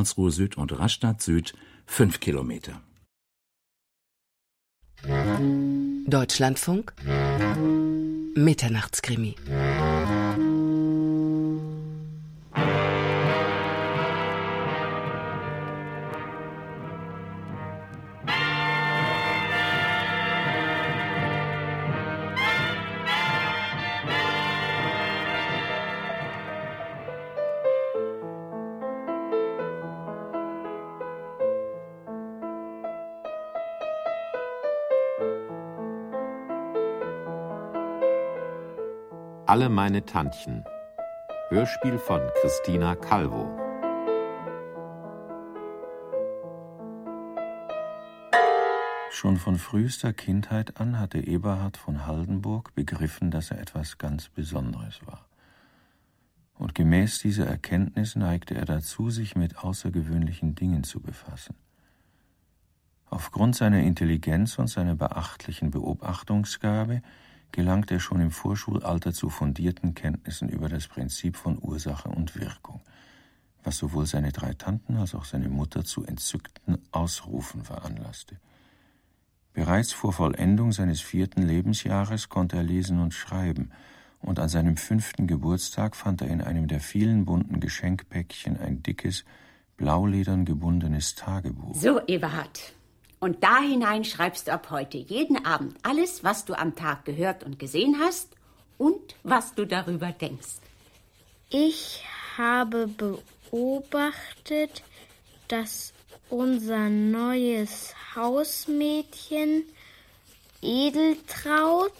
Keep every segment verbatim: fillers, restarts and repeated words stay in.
Karlsruhe Süd und Rastatt Süd fünf Kilometer. Deutschlandfunk Mitternachtskrimi. Alle meine Tantchen. Hörspiel von Christina Calvo. Schon von frühester Kindheit an hatte Eberhard von Haldenburg begriffen, dass er etwas ganz Besonderes war. Und gemäß dieser Erkenntnis neigte er dazu, sich mit außergewöhnlichen Dingen zu befassen. Aufgrund seiner Intelligenz und seiner beachtlichen Beobachtungsgabe gelangt er schon im Vorschulalter zu fundierten Kenntnissen über das Prinzip von Ursache und Wirkung, was sowohl seine drei Tanten als auch seine Mutter zu entzückten Ausrufen veranlasste. Bereits vor Vollendung seines vierten Lebensjahres konnte er lesen und schreiben, und an seinem fünften Geburtstag fand er in einem der vielen bunten Geschenkpäckchen ein dickes, blauledern gebundenes Tagebuch. So, Eberhard. Und da hinein schreibst du ab heute jeden Abend alles, was du am Tag gehört und gesehen hast und was du darüber denkst. Ich habe beobachtet, dass unser neues Hausmädchen Edeltraut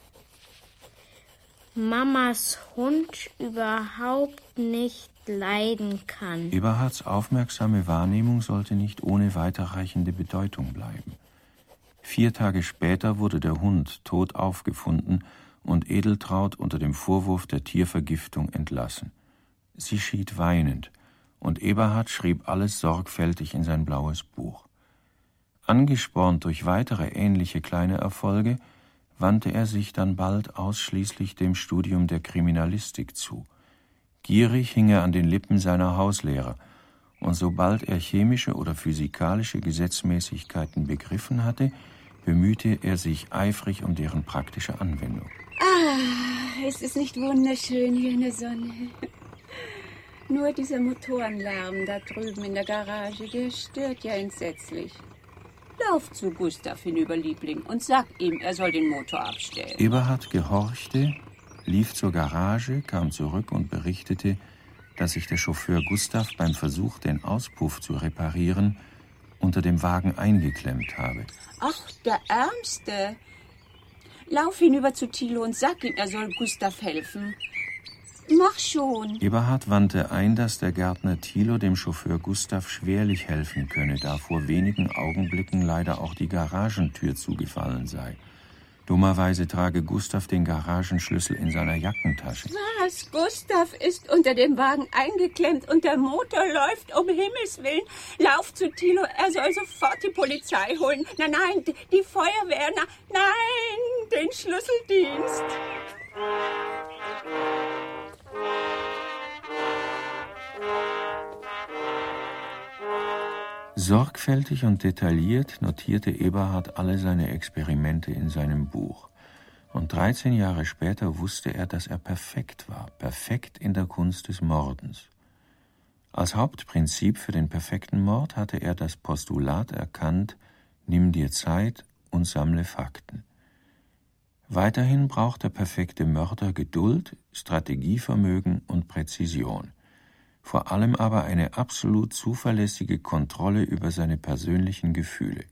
Mamas Hund überhaupt nicht leiden kann. Eberhards aufmerksame Wahrnehmung sollte nicht ohne weiterreichende Bedeutung bleiben. Vier Tage später wurde der Hund tot aufgefunden und Edeltraut unter dem Vorwurf der Tiervergiftung entlassen. Sie schied weinend, und Eberhard schrieb alles sorgfältig in sein blaues Buch. Angespornt durch weitere ähnliche kleine Erfolge, wandte er sich dann bald ausschließlich dem Studium der Kriminalistik zu. Gierig hing er an den Lippen seiner Hauslehrer, und sobald er chemische oder physikalische Gesetzmäßigkeiten begriffen hatte, bemühte er sich eifrig um deren praktische Anwendung. Ah, es ist nicht wunderschön hier in der Sonne. Nur dieser Motorenlärm da drüben in der Garage, der stört ja entsetzlich. Lauf zu Gustav hinüber, Liebling, und sag ihm, er soll den Motor abstellen. Eberhard gehorchte, lief zur Garage, kam zurück und berichtete, dass sich der Chauffeur Gustav beim Versuch, den Auspuff zu reparieren, unter dem Wagen eingeklemmt habe. Ach, der Ärmste. Lauf hinüber zu Thilo und sag ihm, er soll Gustav helfen. Mach schon. Eberhard wandte ein, dass der Gärtner Thilo dem Chauffeur Gustav schwerlich helfen könne, da vor wenigen Augenblicken leider auch die Garagentür zugefallen sei. Dummerweise trage Gustav den Garagenschlüssel in seiner Jackentasche. Was? Gustav ist unter dem Wagen eingeklemmt und der Motor läuft, um Himmels Willen. Lauf zu Thilo, er soll sofort die Polizei holen. Nein, nein, die Feuerwehr, na, nein, den Schlüsseldienst. Sorgfältig und detailliert notierte Eberhard alle seine Experimente in seinem Buch. Und dreizehn Jahre später wusste er, dass er perfekt war, perfekt in der Kunst des Mordens. Als Hauptprinzip für den perfekten Mord hatte er das Postulat erkannt: Nimm dir Zeit und sammle Fakten. Weiterhin braucht der perfekte Mörder Geduld, Strategievermögen und Präzision. Vor allem aber eine absolut zuverlässige Kontrolle über seine persönlichen Gefühle.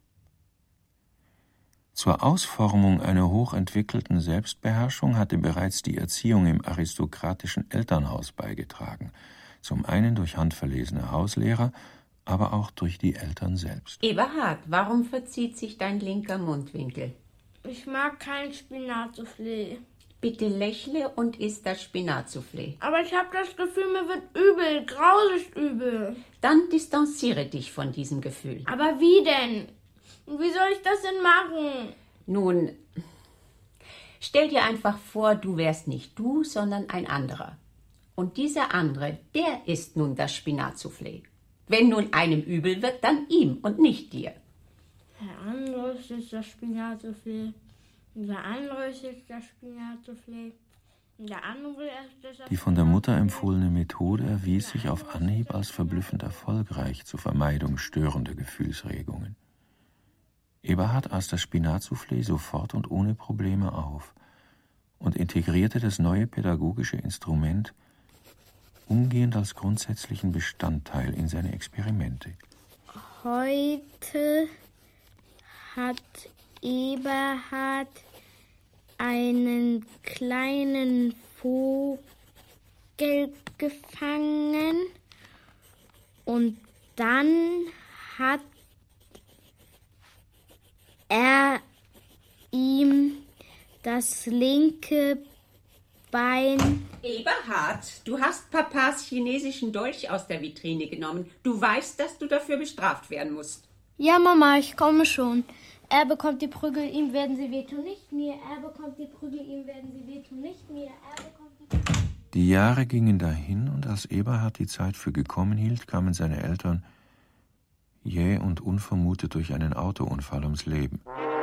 Zur Ausformung einer hochentwickelten Selbstbeherrschung hatte bereits die Erziehung im aristokratischen Elternhaus beigetragen, zum einen durch handverlesene Hauslehrer, aber auch durch die Eltern selbst. Eberhard, warum verzieht sich dein linker Mundwinkel? Ich mag kein Spinatsoufflé. Bitte lächle und iss das Spinatsoufflé. Aber ich habe das Gefühl, mir wird übel, grausig übel. Dann distanziere dich von diesem Gefühl. Aber wie denn? Wie soll ich das denn machen? Nun, stell dir einfach vor, du wärst nicht du, sondern ein anderer. Und dieser andere, der isst nun das Spinatsoufflé. Wenn nun einem übel wird, dann ihm und nicht dir. Der andere ist das Spinatsoufflé. Der andere ist das Spinatsoufflé. Der andere ist das... Die von der Mutter empfohlene Methode erwies sich auf Anhieb als verblüffend erfolgreich zur Vermeidung störender Gefühlsregungen. Eberhard aß das Spinatsoufflé sofort und ohne Probleme auf und integrierte das neue pädagogische Instrument umgehend als grundsätzlichen Bestandteil in seine Experimente. Heute hat Eberhard einen kleinen Vogel gefangen und dann hat er ihm das linke Bein... Eberhard, du hast Papas chinesischen Dolch aus der Vitrine genommen. Du weißt, dass du dafür bestraft werden musst. Ja, Mama, ich komme schon. Er bekommt die Prügel, ihm werden sie wehtun, nicht mir. Er bekommt die Prügel, ihm werden sie wehtun, nicht mir. Er bekommt die Prügel. Die Jahre gingen dahin, und als Eberhard die Zeit für gekommen hielt, kamen seine Eltern jäh und unvermutet durch einen Autounfall ums Leben.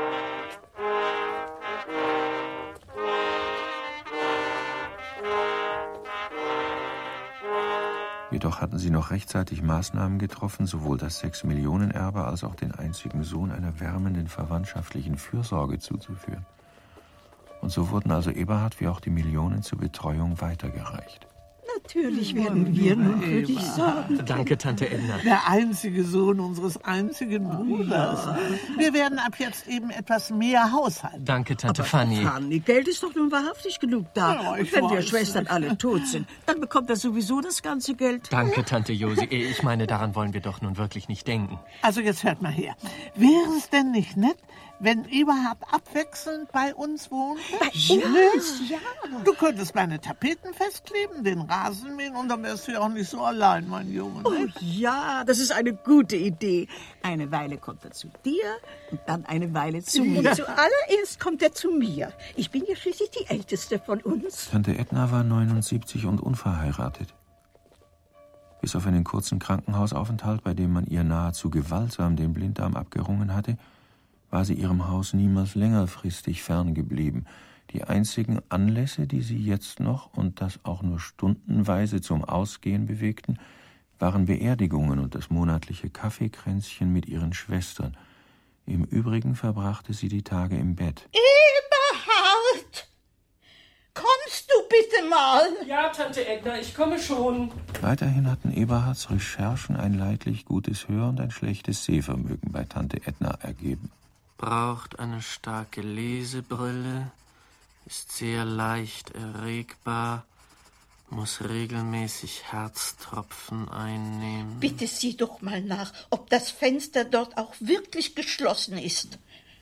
Jedoch hatten sie noch rechtzeitig Maßnahmen getroffen, sowohl das Sechs-Millionen-Erbe als auch den einzigen Sohn einer wärmenden verwandtschaftlichen Fürsorge zuzuführen. Und so wurden also Eberhard wie auch die Millionen zur Betreuung weitergereicht. Natürlich werden wir nun für dich sorgen. Danke, Tante Edna. Der einzige Sohn unseres einzigen Bruders. Wir werden ab jetzt eben etwas mehr haushalten. Danke, Tante Aber Fanny. Fanny, Geld ist doch nun wahrhaftig genug da. Ja, Und ich wenn wir weiß Schwestern nicht. alle tot sind, dann bekommt er sowieso das ganze Geld. Danke, Tante Josi. Ich meine, daran wollen wir doch nun wirklich nicht denken. Also jetzt hört mal her. Wäre es denn nicht nett, wenn Eberhard abwechselnd bei uns wohnte? Ja, ja. Du könntest meine Tapeten festkleben, den Rasen mähen, und dann wärst du ja auch nicht so allein, mein Junge. Oh Ne? ja, das ist eine gute Idee. Eine Weile kommt er zu dir und dann eine Weile zu mir. Ja. Zuallererst kommt er zu mir. Ich bin ja schließlich die Älteste von uns. Tante Edna war neunundsiebzig und unverheiratet. Bis auf einen kurzen Krankenhausaufenthalt, bei dem man ihr nahezu gewaltsam den Blinddarm abgerungen hatte, war sie ihrem Haus niemals längerfristig ferngeblieben. Die einzigen Anlässe, die sie jetzt noch, und das auch nur stundenweise, zum Ausgehen bewegten, waren Beerdigungen und das monatliche Kaffeekränzchen mit ihren Schwestern. Im Übrigen verbrachte sie die Tage im Bett. Eberhard! Kommst du bitte mal? Ja, Tante Edna, ich komme schon. Weiterhin hatten Eberhards Recherchen ein leidlich gutes Hör- und ein schlechtes Sehvermögen bei Tante Edna ergeben. Braucht eine starke Lesebrille, ist sehr leicht erregbar, muss regelmäßig Herztropfen einnehmen. Bitte sieh doch mal nach, ob das Fenster dort auch wirklich geschlossen ist.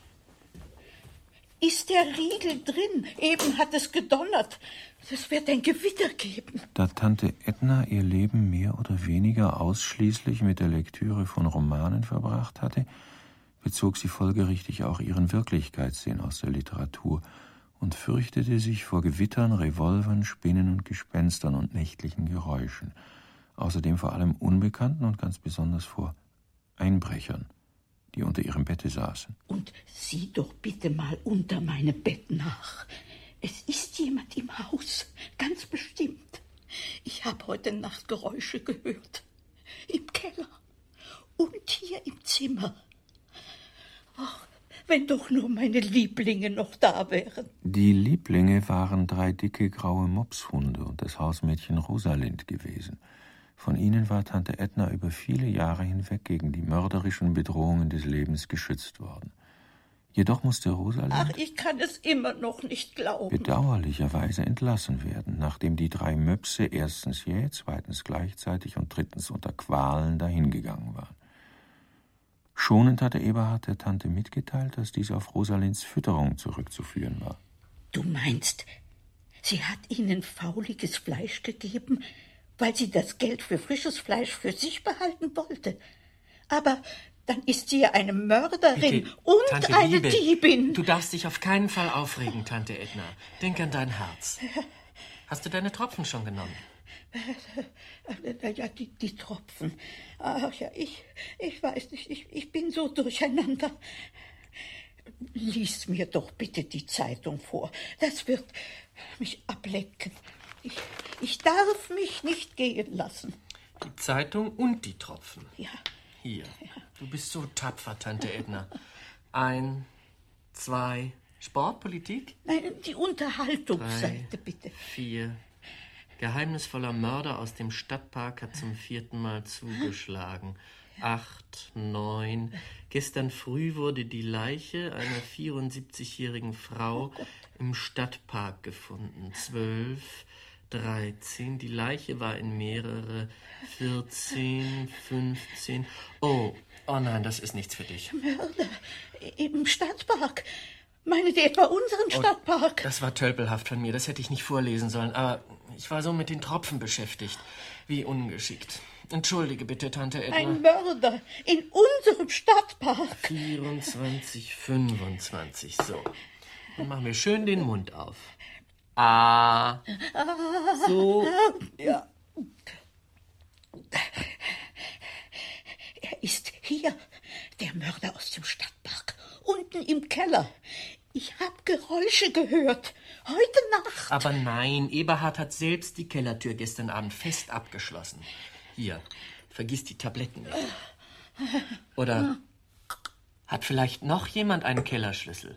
Ist der Riegel drin? Eben hat es gedonnert. Es wird ein Gewitter geben. Da Tante Edna ihr Leben mehr oder weniger ausschließlich mit der Lektüre von Romanen verbracht hatte, bezog sie folgerichtig auch ihren Wirklichkeitssinn aus der Literatur und fürchtete sich vor Gewittern, Revolvern, Spinnen und Gespenstern und nächtlichen Geräuschen, außerdem vor allem Unbekannten und ganz besonders vor Einbrechern, die unter ihrem Bette saßen. Und sieh doch bitte mal unter meinem Bett nach. Es ist jemand im Haus, ganz bestimmt. Ich habe heute Nacht Geräusche gehört. Im Keller und hier im Zimmer. Ach, wenn doch nur meine Lieblinge noch da wären. Die Lieblinge waren drei dicke graue Mopshunde und das Hausmädchen Rosalind gewesen. Von ihnen war Tante Edna über viele Jahre hinweg gegen die mörderischen Bedrohungen des Lebens geschützt worden. Jedoch musste Rosalind Ach, ich kann es immer noch nicht glauben. bedauerlicherweise entlassen werden, nachdem die drei Möpse erstens jäh, zweitens gleichzeitig und drittens unter Qualen dahingegangen waren. Schonend hatte Eberhard der Tante mitgeteilt, dass dies auf Rosalinds Fütterung zurückzuführen war. Du meinst, sie hat ihnen fauliges Fleisch gegeben, weil sie das Geld für frisches Fleisch für sich behalten wollte? Aber dann ist sie ja eine Mörderin Bitte, und Tante eine Liebe, Diebin. Du darfst dich auf keinen Fall aufregen, Tante Edna. Denk an dein Herz. Hast du deine Tropfen schon genommen? Ja, die, die Tropfen. Ach ja, ich, ich weiß nicht, ich, ich bin so durcheinander. Lies mir doch bitte die Zeitung vor. Das wird mich ablenken. Ich, ich darf mich nicht gehen lassen. Die Zeitung und die Tropfen. Ja. Hier. Du bist so tapfer, Tante Edna. Ein, zwei, Sport, Politik? Nein, die Unterhaltungsseite, Drei, bitte. Vier. Geheimnisvoller Mörder aus dem Stadtpark hat zum vierten Mal zugeschlagen. Acht, neun. Gestern früh wurde die Leiche einer vierundsiebzigjährigen Frau oh im Stadtpark gefunden. Zwölf, dreizehn. Die Leiche war in mehrere. vierzehn, fünfzehn. Oh, oh nein, das ist nichts für dich. Mörder im Stadtpark. Meinen Sie etwa unseren Stadtpark? Oh, das war tölpelhaft von mir, das hätte ich nicht vorlesen sollen, aber ich war so mit den Tropfen beschäftigt. Wie ungeschickt. Entschuldige bitte, Tante Edna. Ein Mörder in unserem Stadtpark. vierundzwanzig, fünfundzwanzig, so. Dann machen wir schön den Mund auf. Ah. So. Ja. Er ist hier, der Mörder aus dem Stadtpark. Unten im Keller. Ich habe Geräusche gehört. Heute Nacht. Aber nein, Eberhard hat selbst die Kellertür gestern Abend fest abgeschlossen. Hier, vergiss die Tabletten nicht. Oder hat vielleicht noch jemand einen Kellerschlüssel?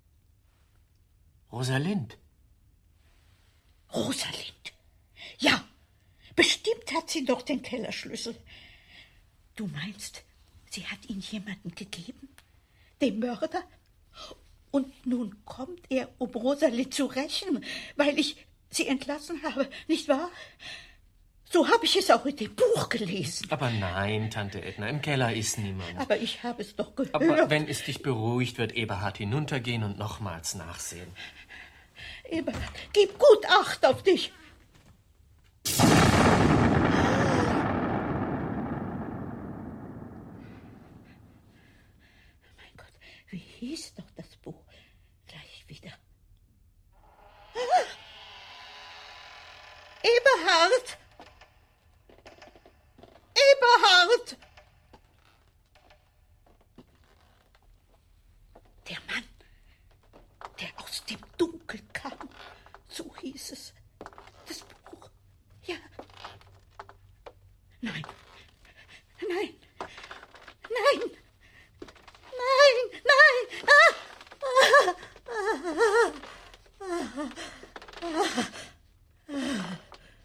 Rosalind. Rosalind. Ja, bestimmt hat sie doch den Kellerschlüssel. Du meinst, sie hat ihn jemandem gegeben? Dem Mörder? Und nun kommt er, um Rosalind zu rächen, weil ich sie entlassen habe, nicht wahr? So habe ich es auch in dem Buch gelesen. Aber nein, Tante Edna, im Keller ist niemand. Aber ich habe es doch gehört. Aber wenn es dich beruhigt, wird Eberhard hinuntergehen und nochmals nachsehen. Eberhard, gib gut Acht auf dich. Mein Gott, wie hieß doch das Buch? Gleich wieder. Eberhard! Eberhard! Der Mann, der aus dem Dunkel kam, so hieß es. Das Buch, ja. Nein, nein, nein, nein, nein. Ah, ah, ah, ah, ah, ah.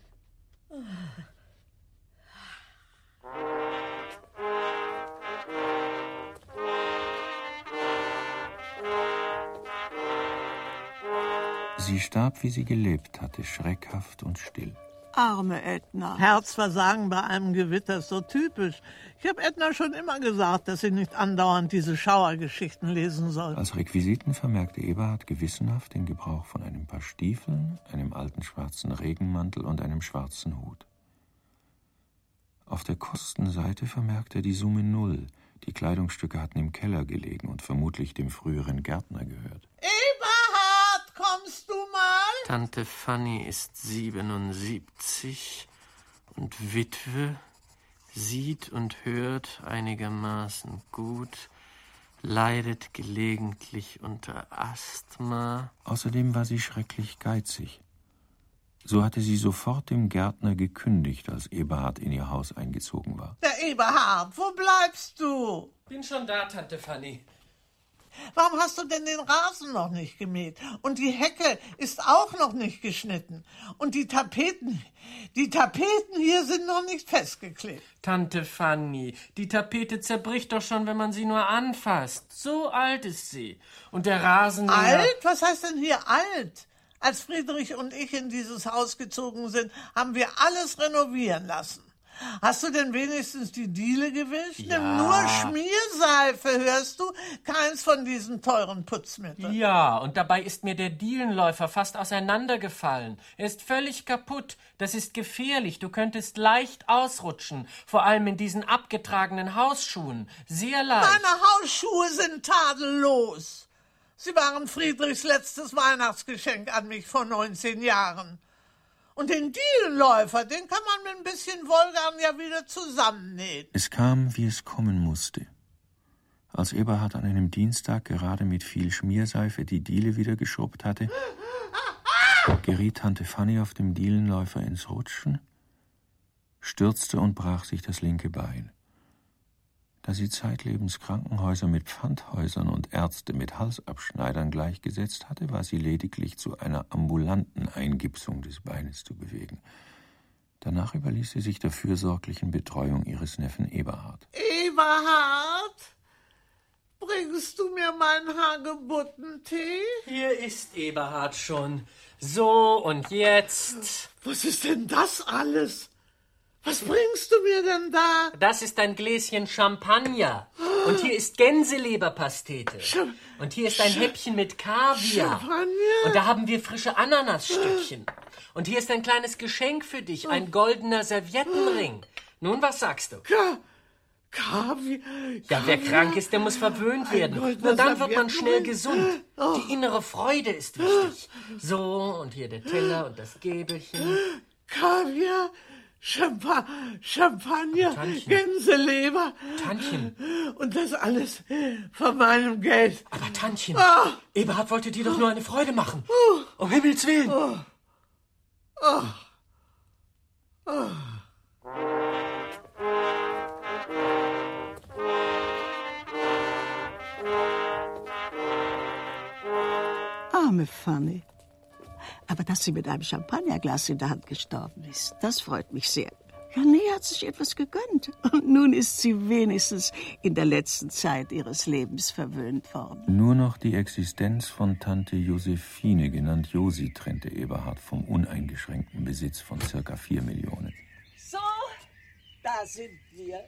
Sie starb, wie sie gelebt hatte, schreckhaft und still. Arme Edna. Herzversagen bei einem Gewitter ist so typisch. Ich habe Edna schon immer gesagt, dass sie nicht andauernd diese Schauergeschichten lesen soll. Als Requisiten vermerkte Eberhard gewissenhaft den Gebrauch von einem Paar Stiefeln, einem alten schwarzen Regenmantel und einem schwarzen Hut. Auf der Kostenseite vermerkte er die Summe Null. Die Kleidungsstücke hatten im Keller gelegen und vermutlich dem früheren Gärtner gehört. Eberhard, kommst du mal? Tante Fanny ist siebenundsiebzig und Witwe, sieht und hört einigermaßen gut, leidet gelegentlich unter Asthma. Außerdem war sie schrecklich geizig. So hatte sie sofort dem Gärtner gekündigt, als Eberhard in ihr Haus eingezogen war. Der Eberhard, wo bleibst du? Bin schon da, Tante Fanny. Warum hast du denn den Rasen noch nicht gemäht? Und die Hecke ist auch noch nicht geschnitten. Und die Tapeten, die Tapeten hier sind noch nicht festgeklebt. Tante Fanny, die Tapete zerbricht doch schon, wenn man sie nur anfasst. So alt ist sie. Und der Rasen... Alt? Was heißt denn hier alt? Als Friedrich und ich in dieses Haus gezogen sind, haben wir alles renovieren lassen. Hast du denn wenigstens die Diele gewischt? Ja. Nimm nur Schmierseife, hörst du? Keins von diesen teuren Putzmitteln. Ja, und dabei ist mir der Dielenläufer fast auseinandergefallen. Er ist völlig kaputt. Das ist gefährlich. Du könntest leicht ausrutschen. Vor allem in diesen abgetragenen Hausschuhen. Sehr leicht. Meine Hausschuhe sind tadellos. Sie waren Friedrichs letztes Weihnachtsgeschenk an mich vor neunzehn Jahren. Und den Dielenläufer, den kann man mit ein bisschen Wollgarn ja wieder zusammennähen. Es kam, wie es kommen musste. Als Eberhard an einem Dienstag gerade mit viel Schmierseife die Diele wieder geschrubbt hatte, geriet Tante Fanny auf dem Dielenläufer ins Rutschen, stürzte und brach sich das linke Bein. Da sie zeitlebens Krankenhäuser mit Pfandhäusern und Ärzte mit Halsabschneidern gleichgesetzt hatte, war sie lediglich zu einer ambulanten Eingipsung des Beines zu bewegen. Danach überließ sie sich der fürsorglichen Betreuung ihres Neffen Eberhard. Eberhard, bringst du mir meinen Hagebuttentee? Hier ist Eberhard schon. So, und jetzt? Was ist denn das alles? Was bringst du mir denn da? Das ist ein Gläschen Champagner. Und hier ist Gänseleberpastete. Sch- Und hier ist ein Sch- Häppchen mit Kaviar. Champagner? Und da haben wir frische Ananasstückchen. Und hier ist ein kleines Geschenk für dich, ein goldener Serviettenring. Nun, was sagst du? Ka- Kaviar. Ja, wer krank ist, der muss verwöhnt werden. goldener Nur dann wird man schnell Serviettenring. gesund. Die innere Freude ist wichtig. So, und hier der Teller und das Gäbelchen. Kaviar, Champa- Champagner, Tantchen. Gänseleber. Tantchen. Und das alles von meinem Geld. Aber Tantchen, Ah. Eberhard wollte dir doch nur eine Freude machen. Um Himmels Willen. Oh. Oh. Arme Fanny. Aber dass sie mit einem Champagnerglas in der Hand gestorben ist, das freut mich sehr. René hat sich etwas gegönnt. Und nun ist sie wenigstens in der letzten Zeit ihres Lebens verwöhnt worden. Nur noch die Existenz von Tante Josephine, genannt Josi, trennte Eberhard vom uneingeschränkten Besitz von circa vier Millionen. So, da sind wir.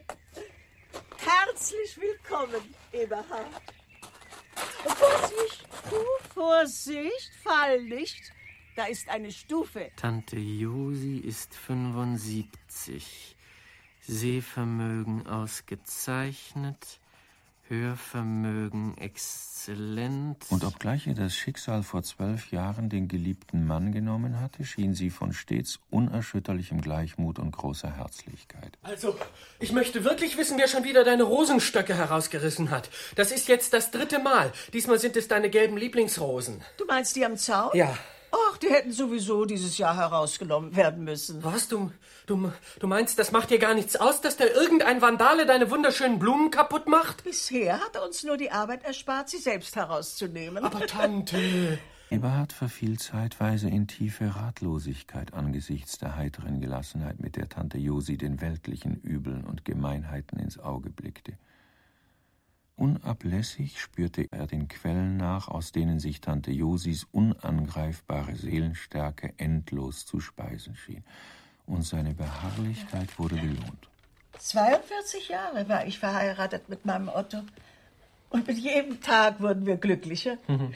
Herzlich willkommen, Eberhard. Vorsicht, du, Vorsicht, fall nicht. Da ist eine Stufe. Tante Josi ist fünfundsiebzig. Sehvermögen ausgezeichnet. Hörvermögen exzellent. Und obgleich ihr das Schicksal vor zwölf Jahren den geliebten Mann genommen hatte, schien sie von stets unerschütterlichem Gleichmut und großer Herzlichkeit. Also, ich möchte wirklich wissen, wer schon wieder deine Rosenstöcke herausgerissen hat. Das ist jetzt das dritte Mal. Diesmal sind es deine gelben Lieblingsrosen. Du meinst die am Zaun? Ja. Ach, die hätten sowieso dieses Jahr herausgenommen werden müssen. Was? Du, du, du meinst, das macht dir gar nichts aus, dass da irgendein Vandale deine wunderschönen Blumen kaputt macht? Bisher hat er uns nur die Arbeit erspart, sie selbst herauszunehmen. Aber Tante... Eberhard verfiel zeitweise in tiefe Ratlosigkeit angesichts der heiteren Gelassenheit, mit der Tante Josi den weltlichen Übeln und Gemeinheiten ins Auge blickte. Unablässig spürte er den Quellen nach, aus denen sich Tante Josis unangreifbare Seelenstärke endlos zu speisen schien. Und seine Beharrlichkeit wurde belohnt. zweiundvierzig Jahre war ich verheiratet mit meinem Otto. Und mit jedem Tag wurden wir glücklicher. Mhm.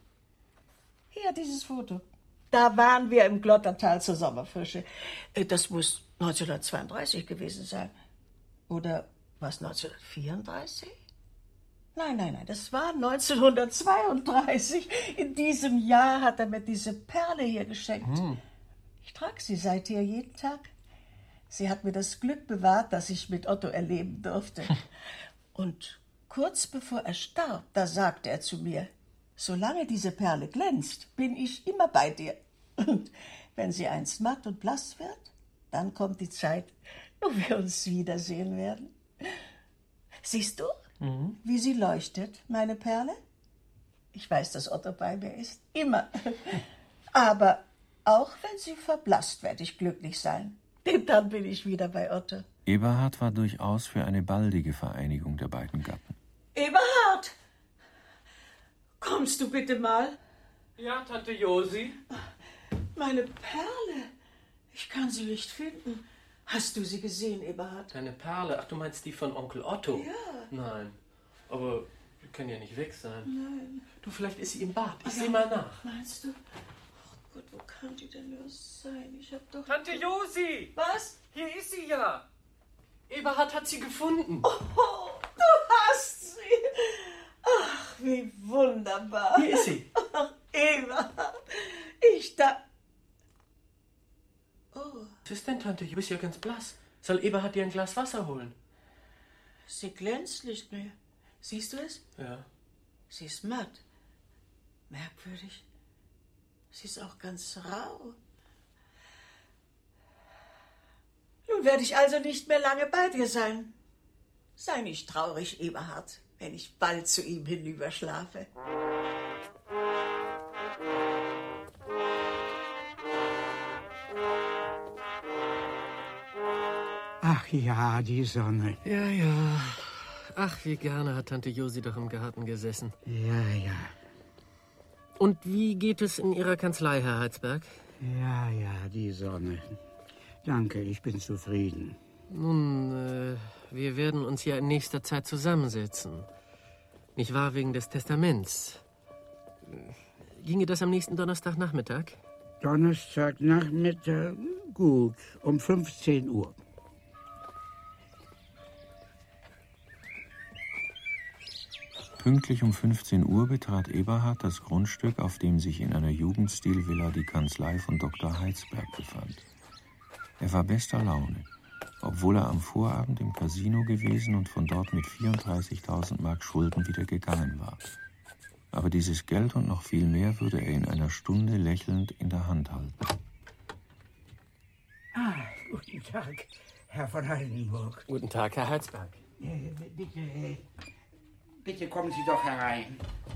Hier, dieses Foto. Da waren wir im Glottertal zur Sommerfrische. Äh, Das muss neunzehnhundertzweiunddreißig gewesen sein. Oder was, neunzehnhundertvierunddreißig? Nein, nein, nein, das war neunzehnhundertzweiunddreißig. In diesem Jahr hat er mir diese Perle hier geschenkt. Hm. Ich trage sie seither jeden Tag. Sie hat mir das Glück bewahrt, das ich mit Otto erleben durfte. Und kurz bevor er starb, da sagte er zu mir, solange diese Perle glänzt, bin ich immer bei dir. Und wenn sie einst matt und blass wird, dann kommt die Zeit, wo wir uns wiedersehen werden. Siehst du, mhm. wie sie leuchtet, meine Perle? Ich weiß, dass Otto bei mir ist. Immer. Aber auch wenn sie verblasst, werde ich glücklich sein. Denn dann bin ich wieder bei Otto. Eberhard war durchaus für eine baldige Vereinigung der beiden Gatten. Eberhard! Kommst du bitte mal? Ja, Tante Josi? Meine Perle. Ich kann sie nicht finden. Hast du sie gesehen, Eberhard? Deine Perle? Ach, du meinst die von Onkel Otto? Ja. Nein, aber die kann ja nicht weg sein. Nein. Du, vielleicht ist sie im Bad. Ich Aber sehe mal nach. Meinst du? Oh Gott, wo kann die denn nur sein? Ich hab doch... Tante Josi! Was? Hier ist sie ja. Eberhard hat sie gefunden. Oh, du hast sie. Ach, wie wunderbar. Hier ist sie. Ach, Eberhard, ich da... Tante, du bist ja ganz blass. Soll Eberhard dir ein Glas Wasser holen? Sie glänzt nicht mehr. Siehst du es? Ja. Sie ist matt. Merkwürdig. Sie ist auch ganz rau. Nun werde ich also nicht mehr lange bei dir sein. Sei nicht traurig, Eberhard, wenn ich bald zu ihm hinüberschlafe. Ach ja, die Sonne. Ja, ja. Ach, wie gerne hat Tante Josi doch im Garten gesessen. Ja, ja. Und wie geht es in Ihrer Kanzlei, Herr Heidsberg? Ja, ja, die Sonne. Danke, ich bin zufrieden. Nun, äh, wir werden uns ja in nächster Zeit zusammensetzen. Nicht wahr, wegen des Testaments. Ginge das am nächsten Donnerstagnachmittag? Donnerstagnachmittag, gut, um fünfzehn Uhr. Pünktlich um fünfzehn Uhr betrat Eberhard das Grundstück, auf dem sich in einer Jugendstilvilla die Kanzlei von Doktor Heidsberg befand. Er war bester Laune, obwohl er am Vorabend im Casino gewesen und von dort mit vierunddreißigtausend Mark Schulden wieder gegangen war. Aber dieses Geld und noch viel mehr würde er in einer Stunde lächelnd in der Hand halten. Ah, guten Tag, Herr von Haldenburg. Guten Tag, Herr Heidsberg. Äh, bitte, bitte kommen Sie doch herein.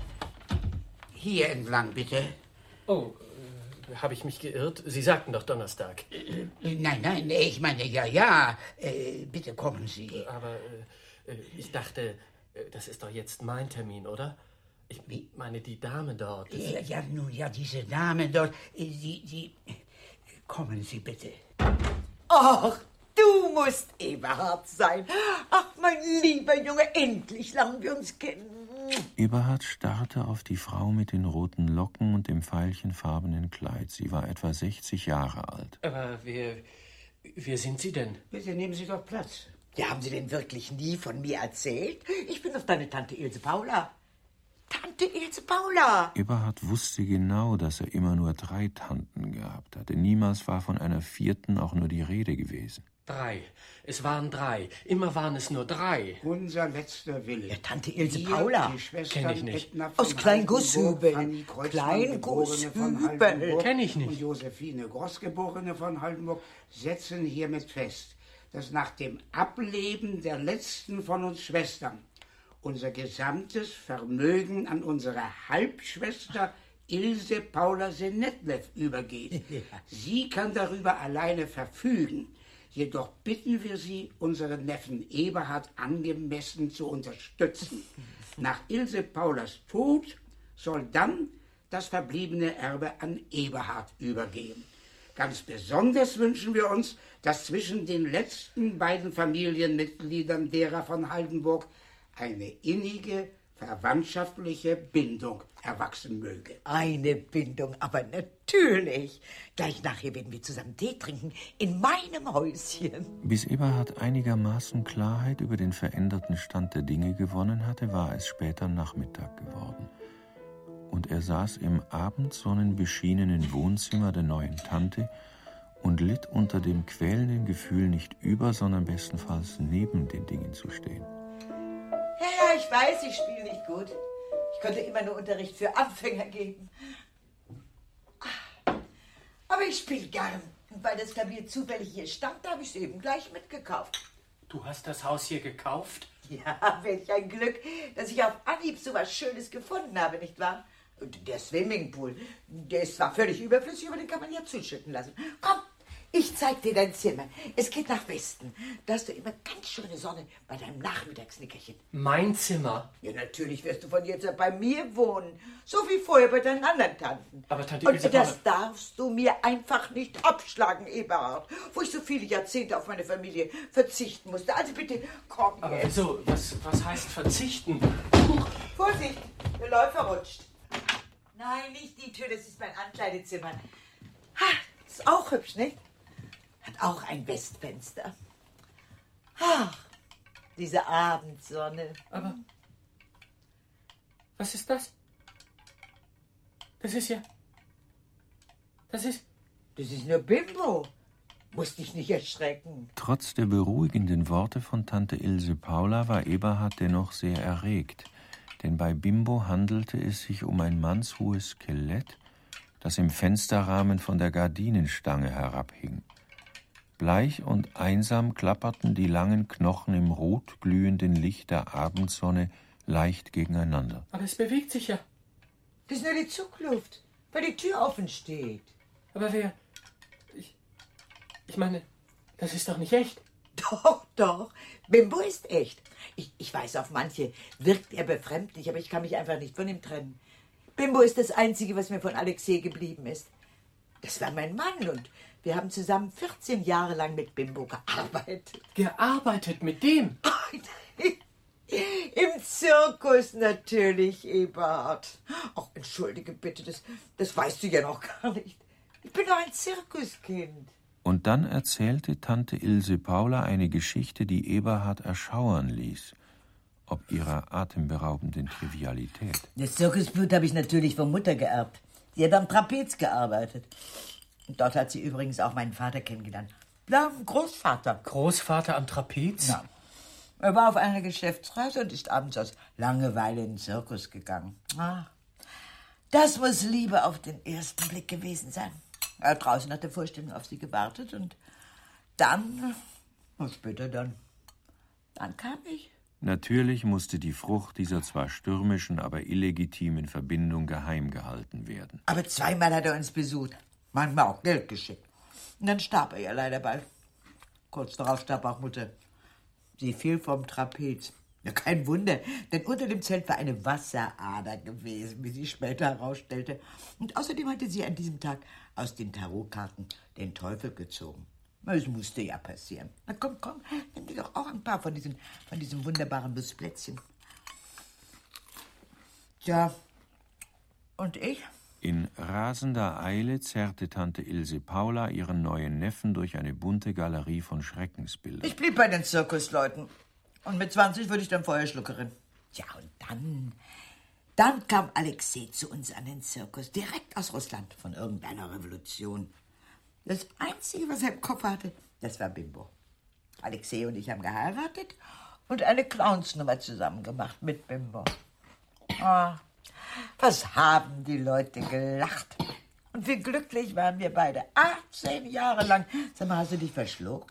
Hier entlang, bitte. Oh, äh, habe ich mich geirrt? Sie sagten doch Donnerstag. Äh, nein, nein, ich meine, ja, ja. Äh, bitte kommen Sie. Aber äh, ich dachte, das ist doch jetzt mein Termin, oder? Ich Wie? meine, die Dame dort. Ja, ja, nun, ja, diese Dame dort, sie, sie... Kommen Sie bitte. Ach, du musst Eberhard sein. Ach, mein lieber Junge, endlich lernen wir uns kennen. Eberhard starrte auf die Frau mit den roten Locken und dem veilchenfarbenen Kleid. Sie war etwa sechzig Jahre alt. Aber wer, wer sind Sie denn? Bitte nehmen Sie doch Platz. Ja, haben Sie denn wirklich nie von mir erzählt? Ich bin doch deine Tante Ilse Paula. Tante Ilse Paula! Eberhard wusste genau, dass er immer nur drei Tanten gehabt hatte. Niemals war von einer vierten auch nur die Rede gewesen. Drei. Es waren drei. Immer waren es nur drei. Unser letzter Wille. Ja, Tante Ilse Hier Paula. Die Schwestern Kenn ich nicht. Edna von Aus Klein-Gushübel. Haldenburg, Fanny Kreuzmann, Klein-Gushübel. geborene von Haldenburg, Kenn ich nicht. Und Josephine Gross, geborene von Haldenburg, setzen hiermit fest, dass nach dem Ableben der letzten von uns Schwestern unser gesamtes Vermögen an unsere Halbschwester Ilse Paula Senetlev übergeht. Ja. Sie kann darüber alleine verfügen. Jedoch bitten wir Sie, unseren Neffen Eberhard angemessen zu unterstützen. Nach Ilse Paulas Tod soll dann das verbliebene Erbe an Eberhard übergehen. Ganz besonders wünschen wir uns, dass zwischen den letzten beiden Familienmitgliedern derer von Haldenburg eine innige, verwandtschaftliche Bindung erwachsen möge. Eine Bindung, aber natürlich. Gleich nachher werden wir zusammen Tee trinken, in meinem Häuschen. Bis Eberhard einigermaßen Klarheit über den veränderten Stand der Dinge gewonnen hatte, war es später Nachmittag geworden. Und er saß im abendsonnenbeschienenen Wohnzimmer der neuen Tante und litt unter dem quälenden Gefühl, nicht über, sondern bestenfalls neben den Dingen zu stehen. Ja, ja, ich weiß, ich spiele nicht gut. Ich könnte immer nur Unterricht für Anfänger geben. Aber ich spiele gern. Und weil das Klavier zufällig hier stand, habe ich es eben gleich mitgekauft. Du hast das Haus hier gekauft? Ja, welch ein Glück, dass ich auf Anhieb so was Schönes gefunden habe, nicht wahr? Und der Swimmingpool, der ist zwar völlig überflüssig, aber den kann man ja zuschütten lassen. Komm, ich zeig dir dein Zimmer. Es geht nach Westen. Da hast du immer ganz schöne Sonne bei deinem Nachmittagsnickerchen. Mein Zimmer? Ja, natürlich wirst du von jetzt an bei mir wohnen. So wie vorher bei deinen anderen Tanten. Aber Tante Und Ilse das Paula... darfst du mir einfach nicht abschlagen, Eberhard. Wo ich so viele Jahrzehnte auf meine Familie verzichten musste. Also bitte, komm Aber jetzt. wieso? Was, was heißt verzichten? Vorsicht, der Läufer rutscht. Nein, nicht die Tür, das ist mein Ankleidezimmer. Ha, ist auch hübsch, nicht? Hat auch ein Westfenster. Ach, diese Abendsonne. Aber was ist das? Das ist ja... Das ist... Das ist nur Bimbo. Musst dich nicht erschrecken. Trotz der beruhigenden Worte von Tante Ilse Paula war Eberhard dennoch sehr erregt, denn bei Bimbo handelte es sich um ein mannshohes Skelett, das im Fensterrahmen von der Gardinenstange herabhing. Bleich und einsam klapperten die langen Knochen im rot glühenden Licht der Abendsonne leicht gegeneinander. Aber es bewegt sich ja. Das ist nur die Zugluft, weil die Tür offen steht. Aber wer... Ich, ich meine, das ist doch nicht echt. Doch, doch. Bimbo ist echt. Ich, ich weiß, auf manche wirkt er befremdlich, aber ich kann mich einfach nicht von ihm trennen. Bimbo ist das Einzige, was mir von Alexei geblieben ist. Das war mein Mann und wir haben zusammen vierzehn Jahre lang mit Bimbo gearbeitet. Gearbeitet mit dem? Im Zirkus natürlich, Eberhard. Ach, entschuldige bitte, das, das weißt du ja noch gar nicht. Ich bin doch ein Zirkuskind. Und dann erzählte Tante Ilse Paula eine Geschichte, die Eberhard erschauern ließ, ob ihrer atemberaubenden Trivialität. Das Zirkusblut habe ich natürlich von Mutter geerbt. Sie hat am Trapez gearbeitet. Und dort hat sie übrigens auch meinen Vater kennengelernt. Ja, Großvater. Großvater am Trapez? Ja. Er war auf einer Geschäftsreise und ist abends aus Langeweile in den Zirkus gegangen. Ah, das muss Liebe auf den ersten Blick gewesen sein. Er hat draußen nach der Vorstellung auf sie gewartet und dann, und später dann, dann kam ich. Natürlich musste die Frucht dieser zwar stürmischen, aber illegitimen Verbindung geheim gehalten werden. Aber zweimal hat er uns besucht, manchmal auch Geld geschickt. Und dann starb er ja leider bald. Kurz darauf starb auch Mutter. Sie fiel vom Trapez. Ja, kein Wunder, denn unter dem Zelt war eine Wasserader gewesen, wie sie später herausstellte. Und außerdem hatte sie an diesem Tag aus den Tarotkarten den Teufel gezogen. Es musste ja passieren. Na komm, komm, nimm dir doch auch ein paar von diesen, von diesen wunderbaren Nussplätzchen. Tja, und ich? In rasender Eile zerrte Tante Ilse Paula ihren neuen Neffen durch eine bunte Galerie von Schreckensbildern. Ich blieb bei den Zirkusleuten. Und mit zwanzig wurde ich dann Feuerschluckerin. Ja, und dann, dann kam Alexei zu uns an den Zirkus, direkt aus Russland, von irgendeiner Revolution. Das Einzige, was er im Kopf hatte, das war Bimbo. Alexei und ich haben geheiratet und eine Clownsnummer zusammen gemacht mit Bimbo. Ah, was haben die Leute gelacht. Und wie glücklich waren wir beide. achtzehn Jahre lang. Sag mal, hast du dich verschluckt?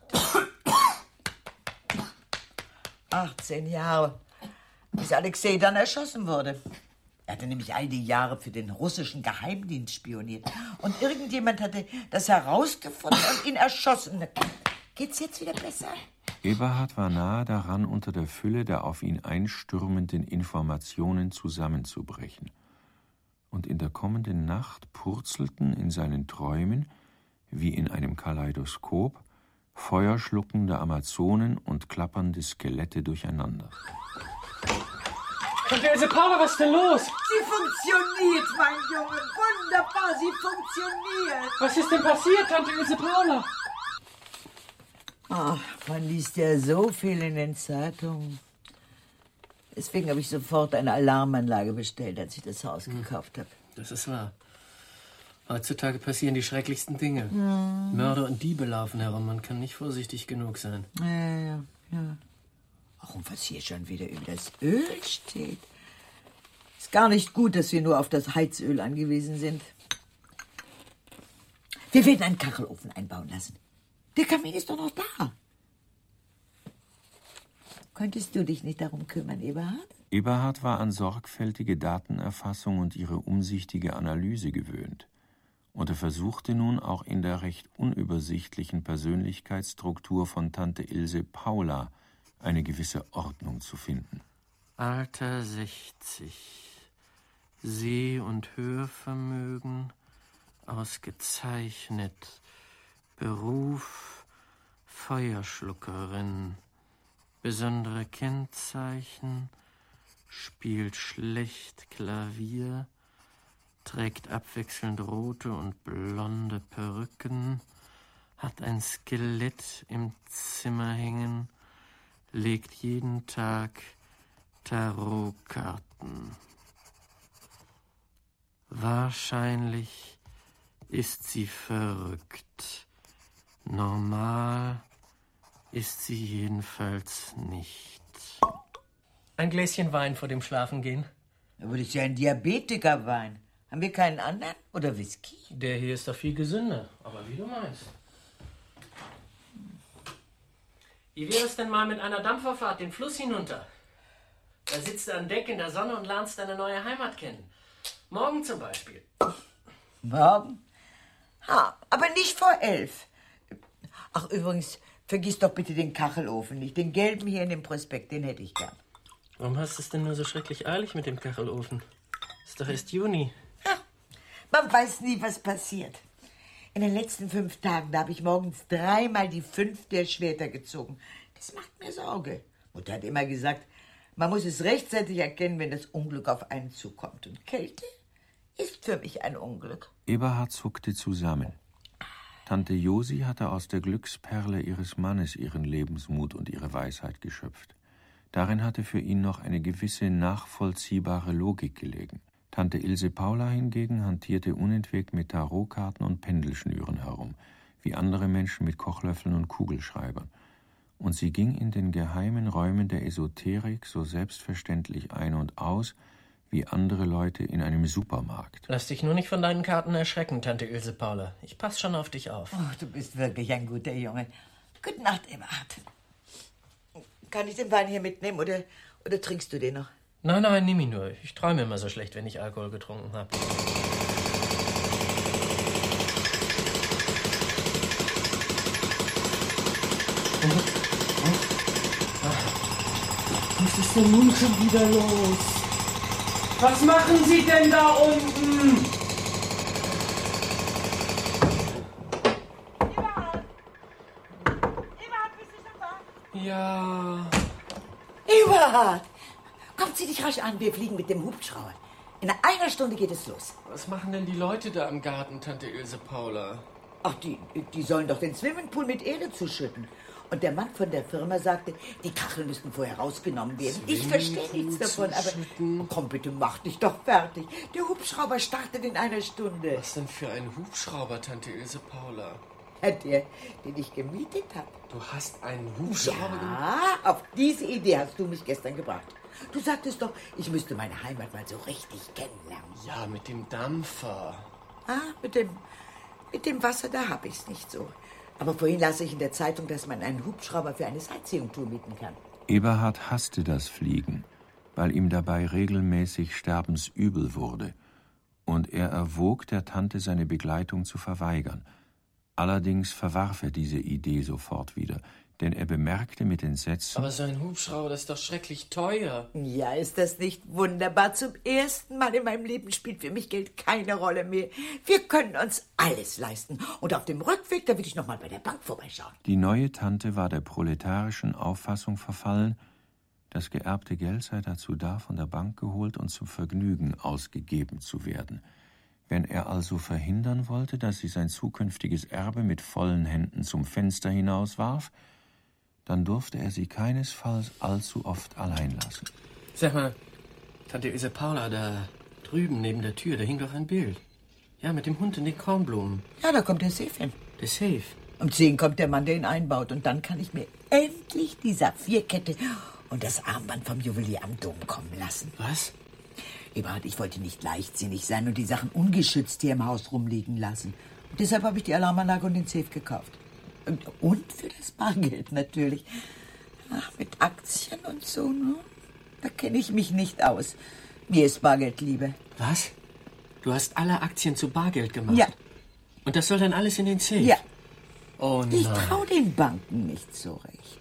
achtzehn Jahre, bis Alexei dann erschossen wurde. Er hatte nämlich all die Jahre für den russischen Geheimdienst spioniert. Und irgendjemand hatte das herausgefunden und ihn erschossen. Geht's jetzt wieder besser? Eberhard war nahe daran, unter der Fülle der auf ihn einstürmenden Informationen zusammenzubrechen. Und in der kommenden Nacht purzelten in seinen Träumen, wie in einem Kaleidoskop, feuerschluckende Amazonen und klappernde Skelette durcheinander. Tante Ilse Paula, was ist denn los? Sie funktioniert, mein Junge. Wunderbar, sie funktioniert. Was ist denn passiert, Tante Ilse Paula? Ach, man liest ja so viel in den Zeitungen. Deswegen habe ich sofort eine Alarmanlage bestellt, als ich das Haus hm. gekauft habe. Das ist wahr. Heutzutage passieren die schrecklichsten Dinge. Hm. Mörder und Diebe laufen herum. Man kann nicht vorsichtig genug sein. Ja, ja, ja. Ach, und was hier schon wieder über das Öl steht. Ist gar nicht gut, dass wir nur auf das Heizöl angewiesen sind. Wir werden einen Kachelofen einbauen lassen. Der Kamin ist doch noch da. Könntest du dich nicht darum kümmern, Eberhard? Eberhard war an sorgfältige Datenerfassung und ihre umsichtige Analyse gewöhnt. Und er versuchte nun auch in der recht unübersichtlichen Persönlichkeitsstruktur von Tante Ilse Paula eine gewisse Ordnung zu finden. Alter sechzig, Seh- und Hörvermögen ausgezeichnet, Beruf Feuerschluckerin, besondere Kennzeichen, spielt schlecht Klavier, trägt abwechselnd rote und blonde Perücken, hat ein Skelett im Zimmer hängen, legt jeden Tag Tarotkarten. Wahrscheinlich ist sie verrückt, Normal ist sie jedenfalls nicht. Ein Gläschen Wein vor dem Schlafengehen. Aber das ist ja ein Diabetikerwein. Haben wir keinen anderen? Oder Whisky? Der hier ist doch viel gesünder. Aber wie du meinst. Wie wäre es denn mal mit einer Dampferfahrt den Fluss hinunter? Da sitzt du an Deck in der Sonne und lernst deine neue Heimat kennen. Morgen zum Beispiel. Morgen? Ha, aber nicht vor elf. Ach, übrigens, vergiss doch bitte den Kachelofen nicht. Den gelben hier in dem Prospekt, den hätte ich gern. Warum hast du es denn nur so schrecklich eilig mit dem Kachelofen? Ist doch erst Juni. Ja, man weiß nie, was passiert. In den letzten fünf Tagen, da habe ich morgens dreimal die fünf der Schwerter gezogen. Das macht mir Sorge. Mutter hat immer gesagt, man muss es rechtzeitig erkennen, wenn das Unglück auf einen zukommt. Und Kälte ist für mich ein Unglück. Eberhard zuckte zusammen. Tante Josi hatte aus der Glücksperle ihres Mannes ihren Lebensmut und ihre Weisheit geschöpft. Darin hatte für ihn noch eine gewisse nachvollziehbare Logik gelegen. Tante Ilse Paula hingegen hantierte unentwegt mit Tarotkarten und Pendelschnüren herum, wie andere Menschen mit Kochlöffeln und Kugelschreibern. Und sie ging in den geheimen Räumen der Esoterik so selbstverständlich ein und aus, wie andere Leute in einem Supermarkt. Lass dich nur nicht von deinen Karten erschrecken, Tante Ilse Paula. Ich pass schon auf dich auf. Oh, du bist wirklich ein guter Junge. Gute Nacht, Eberhard. Kann ich den Wein hier mitnehmen oder, oder trinkst du den noch? Nein, nein, nimm ihn nur. Ich träume immer so schlecht, wenn ich Alkohol getrunken habe. Was ist denn nun schon wieder los? Was machen Sie denn da unten? Eberhard! Eberhard, bist du schon da? Ja. Eberhard! Komm, zieh dich rasch an, wir fliegen mit dem Hubschrauber. In einer Stunde geht es los. Was machen denn die Leute da im Garten, Tante Ilse Paula? Ach, die, die sollen doch den Swimmingpool mit Erde zuschütten. Und der Mann von der Firma sagte, die Kacheln müssten vorher rausgenommen werden. Ich verstehe nichts davon, aber oh, komm bitte, mach dich doch fertig. Der Hubschrauber startet in einer Stunde. Was denn für ein Hubschrauber, Tante Ilse Paula? Ja, der, den ich gemietet habe. Du hast einen Hubschrauber gemietet? Ja, auf diese Idee hast du mich gestern gebracht. Du sagtest doch, ich müsste meine Heimat mal so richtig kennenlernen. Ja, mit dem Dampfer. Ah, mit dem, mit dem Wasser, da hab ich's nicht so. Aber vorhin las ich in der Zeitung, dass man einen Hubschrauber für eine Sightseeing-Tour mieten kann. Eberhard hasste das Fliegen, weil ihm dabei regelmäßig sterbensübel wurde. Und er erwog, der Tante seine Begleitung zu verweigern. Allerdings verwarf er diese Idee sofort wieder, denn er bemerkte mit Entsetzen... Aber so ein Hubschrauber, das ist doch schrecklich teuer. Ja, ist das nicht wunderbar? Zum ersten Mal in meinem Leben spielt für mich Geld keine Rolle mehr. Wir können uns alles leisten. Und auf dem Rückweg, da will ich noch mal bei der Bank vorbeischauen. Die neue Tante war der proletarischen Auffassung verfallen, das geerbte Geld sei dazu da, von der Bank geholt und zum Vergnügen ausgegeben zu werden. Wenn er also verhindern wollte, dass sie sein zukünftiges Erbe mit vollen Händen zum Fenster hinauswarf, dann durfte er sie keinesfalls allzu oft allein lassen. Sag mal, Tante Ilse Paula, da drüben neben der Tür, da hing doch ein Bild. Ja, mit dem Hund und den Kornblumen. Ja, da kommt der Safe hin. Der Safe? Um zehn kommt der Mann, der ihn einbaut. Und dann kann ich mir endlich die Saphirkette und das Armband vom Juwelier am Dom kommen lassen. Was? Eberhard, ich wollte nicht leichtsinnig sein und die Sachen ungeschützt hier im Haus rumliegen lassen. Und deshalb habe ich die Alarmanlage und den Safe gekauft. Und, und für das Bargeld natürlich. Ach, mit Aktien und so, ne? Da kenne ich mich nicht aus. Mir ist Bargeld Liebe. Was? Du hast alle Aktien zu Bargeld gemacht? Ja. Und das soll dann alles in den Safe? Ja. Oh nein. Ich traue den Banken nicht so recht.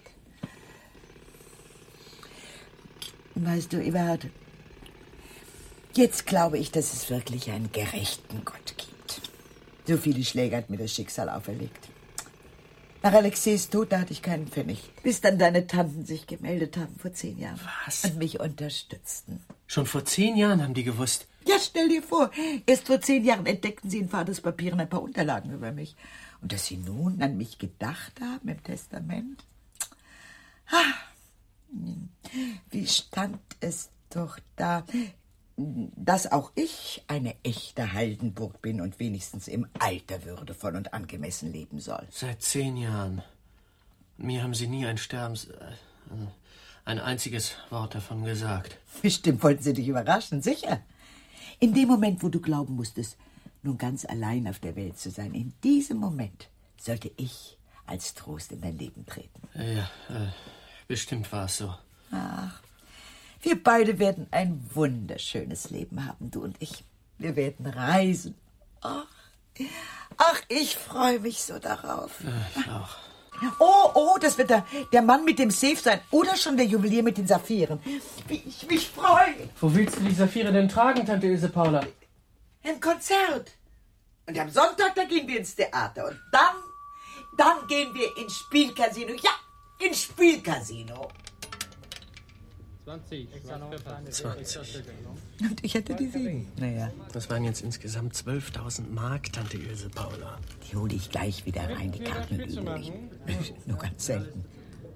Weißt du, Eberhard, jetzt glaube ich, dass es wirklich einen gerechten Gott gibt. So viele Schläge hat mir das Schicksal auferlegt. Nach Alexeis Tod, da hatte ich keinen Pfennig. Bis dann deine Tanten sich gemeldet haben vor zehn Jahren. Was? Und mich unterstützten. Schon vor zehn Jahren haben die gewusst? Ja, stell dir vor, erst vor zehn Jahren entdeckten sie in Vaters Papieren ein paar Unterlagen über mich. Und dass sie nun an mich gedacht haben im Testament. Ah, wie stand es doch da? dass auch ich eine echte Haldenburg bin und wenigstens im Alter würdevoll und angemessen leben soll. Seit zehn Jahren. Mir haben Sie nie ein Sterbens... Äh, ein einziges Wort davon gesagt. Bestimmt wollten Sie dich überraschen, sicher. In dem Moment, wo du glauben musstest, nun ganz allein auf der Welt zu sein, in diesem Moment sollte ich als Trost in dein Leben treten. Ja, äh, bestimmt war es so. Ach, wir beide werden ein wunderschönes Leben haben, du und ich. Wir werden reisen. Ach, ach ich freue mich so darauf. Ja, ich auch. Oh, oh, das wird der, der Mann mit dem Safe sein. Oder schon der Juwelier mit den Saphiren. Wie ich mich freue. Wo willst du die Saphire denn tragen, Tante Ilse Paula? Ein Konzert. Und am Sonntag, da gehen wir ins Theater. Und dann, dann gehen wir ins Spielcasino. Ja, ins Spielcasino. zwanzig. zwanzig. Und ich hätte die sieben. Naja. Das waren jetzt insgesamt zwölftausend Mark, Tante Ilse Paula. Die hole ich gleich wieder rein, die Karten übrig. Nur ganz selten.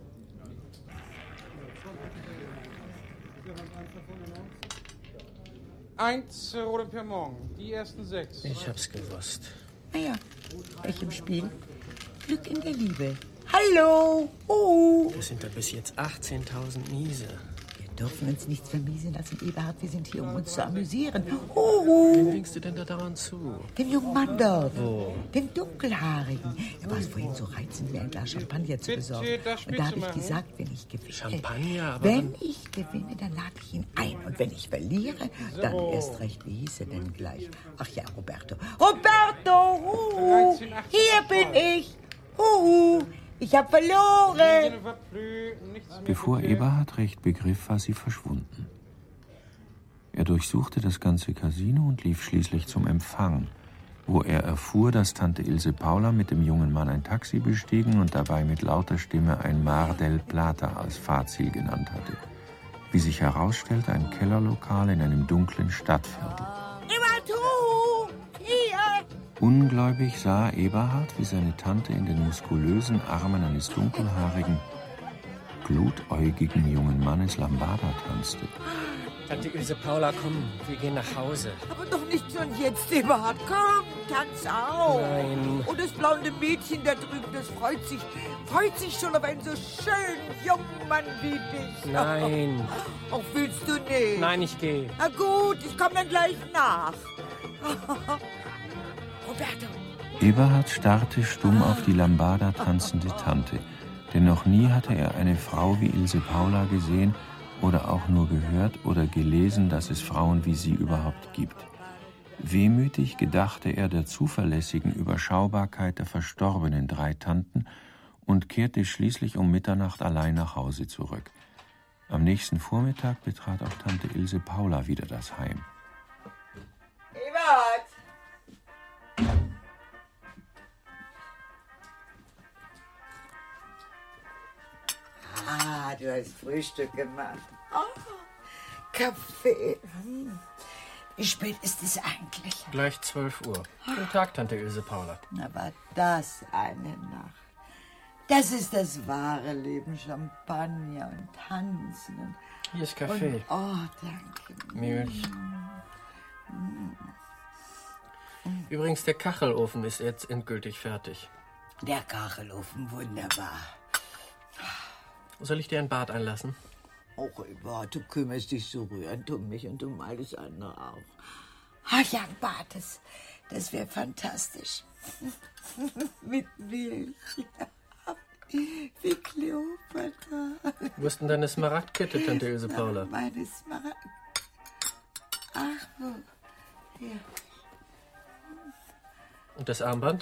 Eins Rote Piemont, die ersten sechs. Ich hab's gewusst. Naja, ich im Spiel. Glück in der Liebe. Hallo! Oh. Das sind da bis jetzt achtzehntausend Miese. Wir dürfen uns nichts vermiesen lassen, Eberhard. Wir sind hier, um uns zu amüsieren. Oh. Wen winkst du denn da dauernd zu? Dem jungen Mann dort. Wo? Dem Dunkelhaarigen. Er war es vorhin so reizend, mir ein Glas Champagner zu besorgen. Und da habe ich gesagt, wenn ich gewinne... Champagner? Aber wenn ich gewinne, dann lade ich ihn ein. Und wenn ich verliere, dann erst recht. Wie hieß er denn gleich? Ach ja, Roberto. Roberto! Huhu, hier bin ich! Huhu, ich habe verloren! Bevor Eberhard recht begriff, war sie verschwunden. Er durchsuchte das ganze Casino und lief schließlich zum Empfang, wo er erfuhr, dass Tante Ilse Paula mit dem jungen Mann ein Taxi bestiegen und dabei mit lauter Stimme ein Mar del Plata als Fahrziel genannt hatte. Wie sich herausstellte, ein Kellerlokal in einem dunklen Stadtviertel. Eberhard, hier! Ungläubig sah Eberhard, wie seine Tante in den muskulösen Armen eines dunkelhaarigen, glutäugigen jungen Mannes Lambada tanzte. Tante Ilse Paula, komm, wir gehen nach Hause. Aber doch nicht schon jetzt, Eberhard. Komm, tanz auch. Nein. Und das blonde Mädchen da drüben, das freut sich, freut sich schon auf einen so schönen jungen Mann wie dich. Nein. Auch willst du nicht? Nein, ich gehe. Na gut, ich komme dann gleich nach. Roberto. Eberhard starrte stumm auf die Lambada tanzende Tante, denn noch nie hatte er eine Frau wie Ilse Paula gesehen oder auch nur gehört oder gelesen, dass es Frauen wie sie überhaupt gibt. Wehmütig gedachte er der zuverlässigen Überschaubarkeit der verstorbenen drei Tanten und kehrte schließlich um Mitternacht allein nach Hause zurück. Am nächsten Vormittag betrat auch Tante Ilse Paula wieder das Heim. Eberhard! Ah, du hast Frühstück gemacht. Oh, Kaffee. Hm. Wie spät ist es eigentlich? Gleich zwölf Uhr. Guten Tag, Tante Ilse Paula. Na, war das eine Nacht. Das ist das wahre Leben. Champagner und Tanzen. Und, Hier ist Kaffee. Und, oh, danke. Milch. Übrigens, der Kachelofen ist jetzt endgültig fertig. Der Kachelofen, wunderbar. Soll ich dir ein Bad einlassen? Oh, Eberhard, du kümmerst dich so rührend um mich und um alles andere auch. Ach ja, ein Bad, das, das wäre fantastisch. Mit Milch. Wie Kleopatra. Wo ist denn deine Smaragdkette, Tante Ilse Paula? Meine Smaragd... Ach, wo? Hier. Und das Armband?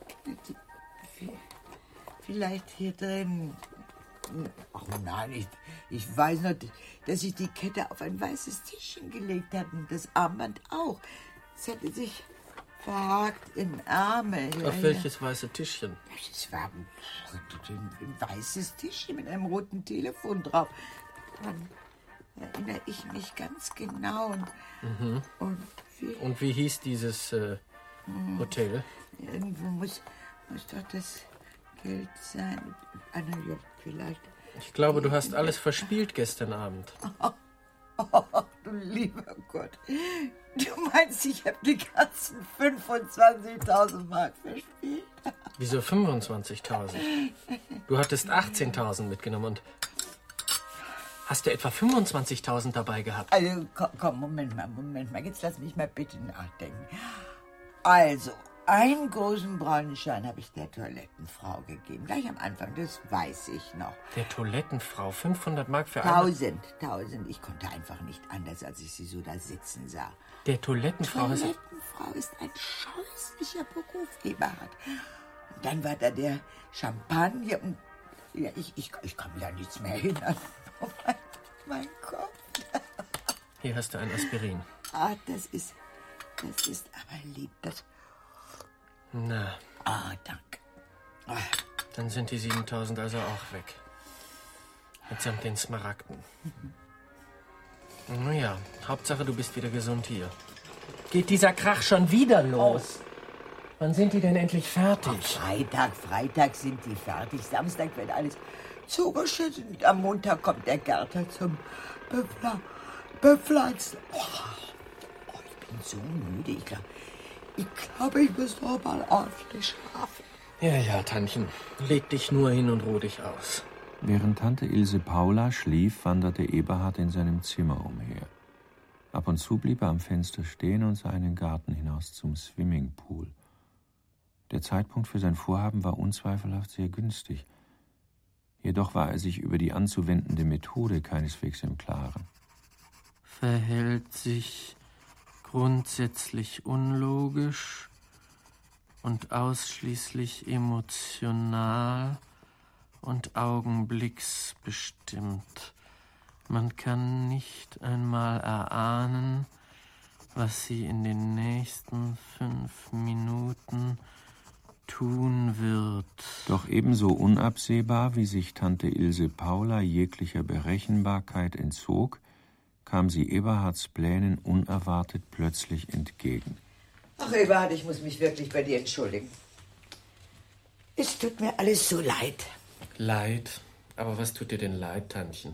Vielleicht hier drin. Ach nein, ich, ich weiß noch, dass ich die Kette auf ein weißes Tischchen gelegt hatte und das Armband auch. Es hatte sich verhakt im Ärmel. Auf ja, welches ja. weiße Tischchen? Es war ein, ein weißes Tischchen mit einem roten Telefon drauf. Daran erinnere ich mich ganz genau. Und, Mhm. und, wie, Und wie hieß dieses äh, Hotel? Irgendwo muss, muss doch das Geld sein. Ah, na ja, vielleicht. Ich glaube, du hast alles verspielt gestern Abend. Oh, du lieber Gott. Du meinst, ich habe die ganzen fünfundzwanzigtausend Mark verspielt? Wieso fünfundzwanzigtausend? Du hattest achtzehntausend mitgenommen und hast du etwa fünfundzwanzigtausend dabei gehabt? Also, komm, komm, Moment mal, Moment mal. Jetzt lass mich mal bitte nachdenken. Also, einen großen braunen Schein habe ich der Toilettenfrau gegeben. Gleich am Anfang, das weiß ich noch. Der Toilettenfrau? fünfhundert Mark für eine? Tausend, tausend. Ich konnte einfach nicht anders, als ich sie so da sitzen sah. Der Toilettenfrau ist... Toilettenfrau ist ein scheußlicher Beruf, Eberhard. Und dann war da der Champagner und... Ja, ich, ich, ich kann mich an nichts mehr erinnern. Oh mein, mein Kopf. Hier hast du ein Aspirin. Ah, das ist... Das ist aber lieb, das... Na. Ah, danke. Ah. Dann sind die siebentausend also auch weg. Mitsamt den Smaragden. Nun ja, Hauptsache du bist wieder gesund hier. Geht dieser Krach schon wieder los? Wann sind die denn endlich fertig? Am Freitag, Freitag sind die fertig. Samstag wird alles zugeschüttet. Am Montag kommt der Gärtner zum Bepfla Bepflanzen. Oh, oh, ich bin so müde. Ich glaube, ich, glaub, ich muss noch mal ordentlich schlafen. Ja, ja, Tantchen. Leg dich nur hin und ruh dich aus. Während Tante Ilse Paula schlief, wanderte Eberhard in seinem Zimmer umher. Ab und zu blieb er am Fenster stehen und sah in den Garten hinaus zum Swimmingpool. Der Zeitpunkt für sein Vorhaben war unzweifelhaft sehr günstig. Jedoch war er sich über die anzuwendende Methode keineswegs im Klaren. Verhält sich grundsätzlich unlogisch und ausschließlich emotional und augenblicksbestimmt. Man kann nicht einmal erahnen, was sie in den nächsten fünf Minuten tun wird. Doch ebenso unabsehbar, wie sich Tante Ilse Paula jeglicher Berechenbarkeit entzog, kam sie Eberhards Plänen unerwartet plötzlich entgegen. Ach, Eberhard, ich muss mich wirklich bei dir entschuldigen. Es tut mir alles so leid. Leid? Aber was tut dir denn leid, Tantchen?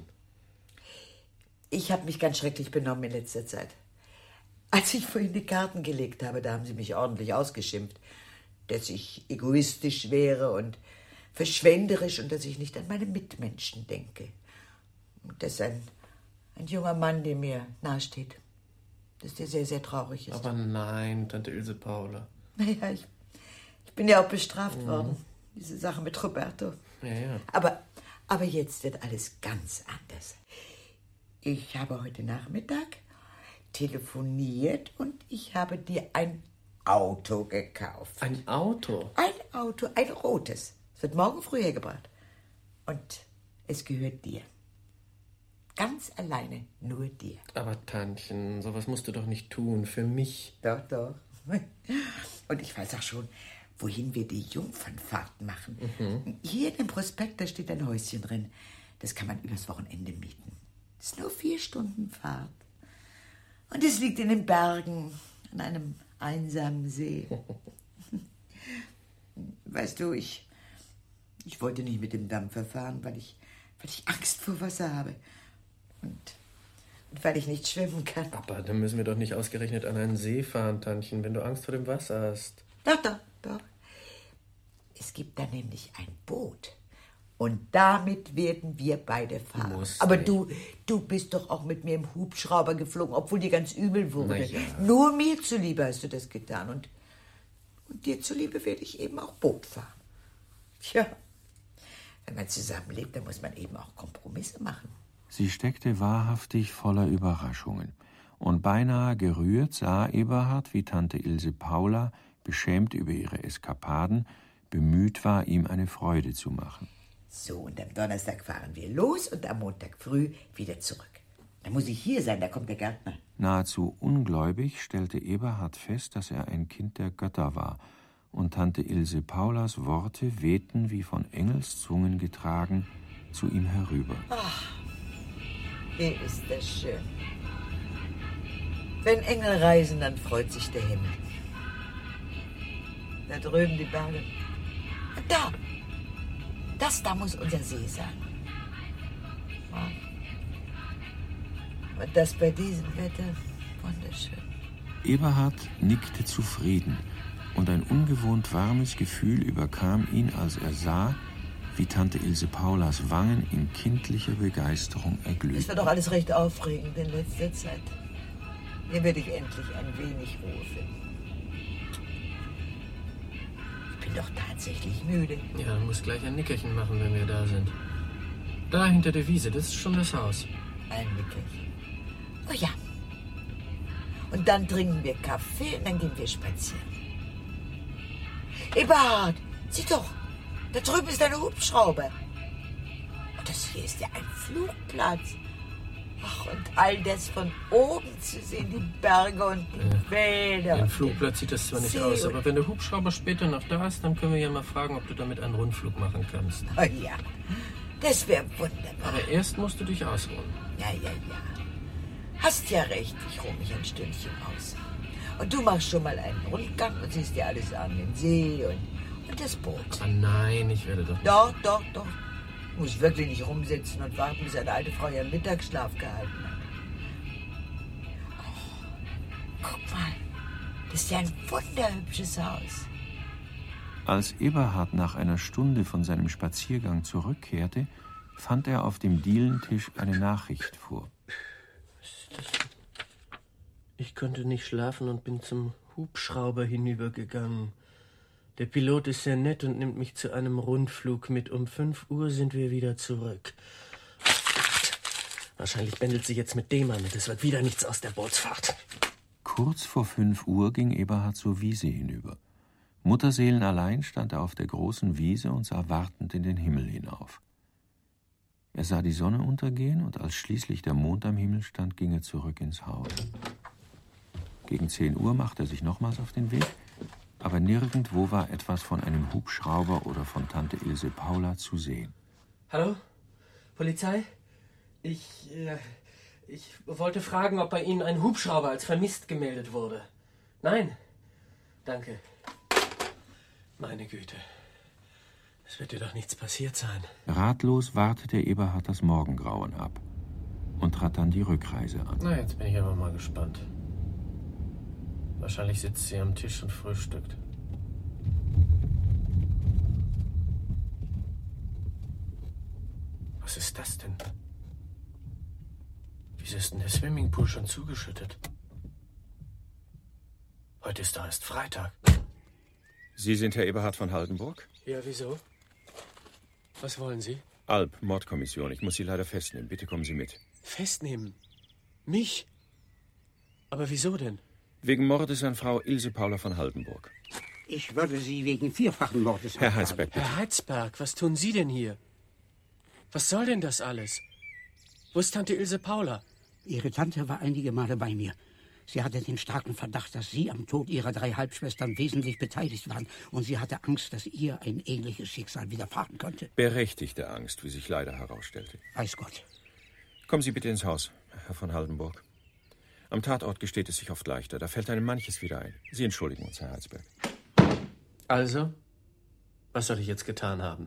Ich habe mich ganz schrecklich benommen in letzter Zeit. Als ich vorhin die Karten gelegt habe, da haben sie mich ordentlich ausgeschimpft, dass ich egoistisch wäre und verschwenderisch und dass ich nicht an meine Mitmenschen denke. Und dass ein, ein junger Mann, der mir nahesteht, dass der sehr, sehr traurig ist. Aber nein, Tante Ilse Paula. Naja, ich, ich bin ja auch bestraft Mhm. worden. Diese Sache mit Roberto. Ja, ja. Aber, aber jetzt wird alles ganz anders. Ich habe heute Nachmittag telefoniert und ich habe dir ein Auto gekauft. Ein Auto? Ein Auto, ein rotes. Es wird morgen früh hergebracht. Und es gehört dir. Ganz alleine, nur dir. Aber Tantchen, sowas musst du doch nicht tun, für mich. Doch, doch. Und ich weiß auch schon, wohin wir die Jungfernfahrt machen. Mhm. Hier in dem Prospekt, da steht ein Häuschen drin. Das kann man übers Wochenende mieten. Das ist nur vier Stunden Fahrt. Und es liegt in den Bergen, an einem einsamen See. Weißt du, ich, ich wollte nicht mit dem Dampfer fahren, weil ich, weil ich Angst vor Wasser habe. Und, und weil ich nicht schwimmen kann. Aber dann müssen wir doch nicht ausgerechnet an einen See fahren, Tantchen, wenn du Angst vor dem Wasser hast. Doch, doch, doch. Es gibt da nämlich ein Boot. Und damit werden wir beide fahren. Muss Aber nicht. du, du bist doch auch mit mir im Hubschrauber geflogen, obwohl dir ganz übel wurde. Na ja. Nur mir zuliebe hast du das getan. Und, und dir zuliebe werde ich eben auch Boot fahren. Tja, wenn man zusammenlebt, dann muss man eben auch Kompromisse machen. Sie steckte wahrhaftig voller Überraschungen. Und beinahe gerührt sah Eberhard, wie Tante Ilse Paula, beschämt über ihre Eskapaden, bemüht war, ihm eine Freude zu machen. So, und am Donnerstag fahren wir los und am Montag früh wieder zurück. Da muss ich hier sein, da kommt der Gärtner. Nahezu ungläubig stellte Eberhard fest, dass er ein Kind der Götter war, und Tante Ilse Paulas Worte wehten, wie von Engelszungen getragen, zu ihm herüber. Ach, wie ist das schön. Wenn Engel reisen, dann freut sich der Himmel. Da drüben die Berge. Und da, das da muss unser See sein. Und das bei diesem Wetter wunderschön. Eberhard nickte zufrieden, und ein ungewohnt warmes Gefühl überkam ihn, als er sah, wie Tante Ilse Paulas Wangen in kindlicher Begeisterung erglühten. Es war doch alles recht aufregend in letzter Zeit. Hier werde ich endlich ein wenig Ruhe finden. Ich bin doch tatsächlich müde. Ja, du musst gleich ein Nickerchen machen, wenn wir da sind. Da hinter der Wiese, das ist schon das Haus. Ein Nickerchen. Oh ja. Und dann trinken wir Kaffee und dann gehen wir spazieren. Eberhard, sieh doch, da drüben ist ein Hubschrauber. Und das hier ist ja ein Flugplatz. Ach, und all das von oben zu sehen, die Berge und die Ja. Wälder. Ein Flugplatz sieht das zwar nicht See aus, und- aber wenn der Hubschrauber später noch da ist, dann können wir ja mal fragen, ob du damit einen Rundflug machen kannst. Oh ja, das wäre wunderbar. Aber erst musst du dich ausruhen. Ja, ja, ja. Hast ja recht, ich ruhe mich ein Stündchen aus. Und du machst schon mal einen Rundgang und siehst dir alles an, den See und, und das Boot. Ah nein, ich werde doch nicht. Doch, doch, doch. Muss wirklich nicht rumsitzen und warten, bis eine alte Frau ihren Mittagsschlaf gehalten hat. Oh, guck mal, das ist ja ein wunderhübsches Haus. Als Eberhard nach einer Stunde von seinem Spaziergang zurückkehrte, fand er auf dem Dielentisch eine Nachricht vor. Ich konnte nicht schlafen und bin zum Hubschrauber hinübergegangen. Der Pilot ist sehr nett und nimmt mich zu einem Rundflug mit. Um fünf Uhr sind wir wieder zurück. Wahrscheinlich bändelt sie jetzt mit dem an und es wird wieder nichts aus der Bootsfahrt. Kurz vor fünf Uhr ging Eberhard zur Wiese hinüber. Mutterseelenallein stand er auf der großen Wiese und sah wartend in den Himmel hinauf. Er sah die Sonne untergehen und als schließlich der Mond am Himmel stand, ging er zurück ins Haus. Gegen zehn Uhr machte er sich nochmals auf den Weg, aber nirgendwo war etwas von einem Hubschrauber oder von Tante Ilse Paula zu sehen. Hallo? Polizei? Ich, äh, ich wollte fragen, ob bei Ihnen ein Hubschrauber als vermisst gemeldet wurde. Nein? Danke. Meine Güte. Es wird dir doch nichts passiert sein. Ratlos wartete Eberhard das Morgengrauen ab und trat dann die Rückreise an. Na, jetzt bin ich aber mal gespannt. Wahrscheinlich sitzt sie am Tisch und frühstückt. Was ist das denn? Wieso ist denn der Swimmingpool schon zugeschüttet? Heute ist doch erst Freitag. Sie sind Herr Eberhard von Haldenburg? Ja, wieso? Was wollen Sie? Alp, Mordkommission. Ich muss Sie leider festnehmen. Bitte kommen Sie mit. Festnehmen? Mich? Aber wieso denn? Wegen Mordes an Frau Ilse Paula von Haldenburg. Ich würde Sie wegen vierfachen Mordes Herr anklagen. Heinsberg, bitte. Herr Heidsberg, was tun Sie denn hier? Was soll denn das alles? Wo ist Tante Ilse Paula? Ihre Tante war einige Male bei mir. Sie hatte den starken Verdacht, dass Sie am Tod ihrer drei Halbschwestern wesentlich beteiligt waren. Und sie hatte Angst, dass ihr ein ähnliches Schicksal widerfahren könnte. Berechtigte Angst, wie sich leider herausstellte. Weiß Gott. Kommen Sie bitte ins Haus, Herr von Haldenburg. Am Tatort gesteht es sich oft leichter. Da fällt einem manches wieder ein. Sie entschuldigen uns, Herr Heidsberg. Also, was soll ich jetzt getan haben?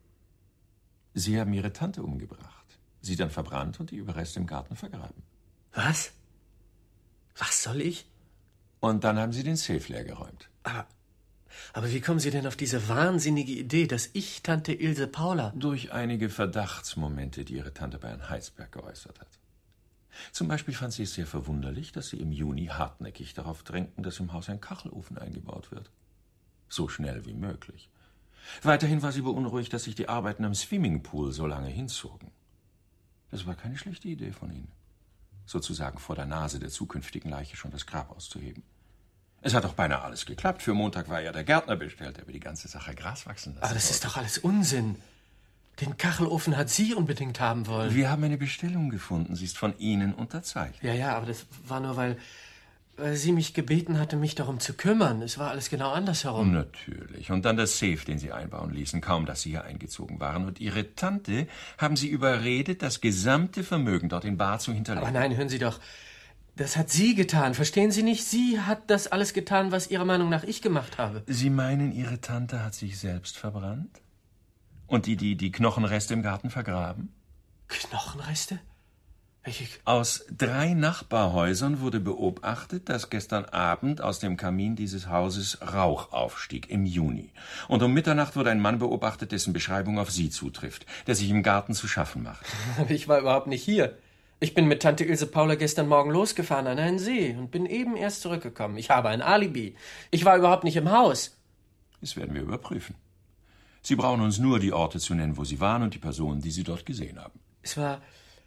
Sie haben Ihre Tante umgebracht, sie dann verbrannt und die Überreste im Garten vergraben. Was? Was soll ich? Und dann haben Sie den Safe leergeräumt. Aber, aber wie kommen Sie denn auf diese wahnsinnige Idee, dass ich Tante Ilse Paula... Durch einige Verdachtsmomente, die Ihre Tante bei Herrn Heidsberg geäußert hat. Zum Beispiel fand sie es sehr verwunderlich, dass Sie im Juni hartnäckig darauf drängten, dass im Haus ein Kachelofen eingebaut wird. So schnell wie möglich. Weiterhin war sie beunruhigt, dass sich die Arbeiten am Swimmingpool so lange hinzogen. Das war keine schlechte Idee von Ihnen. Sozusagen vor der Nase der zukünftigen Leiche schon das Grab auszuheben. Es hat doch beinahe alles geklappt. Für Montag war ja der Gärtner bestellt, der über die ganze Sache Gras wachsen lassen Aber das wollte. ist doch alles Unsinn. Den Kachelofen hat sie unbedingt haben wollen. Wir haben eine Bestellung gefunden. Sie ist von Ihnen unterzeichnet. Ja, ja, aber das war nur, weil, weil sie mich gebeten hatte, mich darum zu kümmern. Es war alles genau andersherum. Natürlich. Und dann das Safe, den Sie einbauen ließen, kaum dass Sie hier eingezogen waren. Und Ihre Tante haben Sie überredet, das gesamte Vermögen dort in bar zu hinterlegen. Aber nein, hören Sie doch. Das hat sie getan. Verstehen Sie nicht? Sie hat das alles getan, was Ihrer Meinung nach ich gemacht habe. Sie meinen, Ihre Tante hat sich selbst verbrannt? Und die, die die Knochenreste im Garten vergraben? Knochenreste? Welche? Aus drei Nachbarhäusern wurde beobachtet, dass gestern Abend aus dem Kamin dieses Hauses Rauch aufstieg, im Juni. Und um Mitternacht wurde ein Mann beobachtet, dessen Beschreibung auf Sie zutrifft, der sich im Garten zu schaffen macht. Aber ich war überhaupt nicht hier. Ich bin mit Tante Ilse Paula gestern Morgen losgefahren an einen See und bin eben erst zurückgekommen. Ich habe ein Alibi. Ich war überhaupt nicht im Haus. Das werden wir überprüfen. Sie brauchen uns nur die Orte zu nennen, wo Sie waren und die Personen, die Sie dort gesehen haben. Es war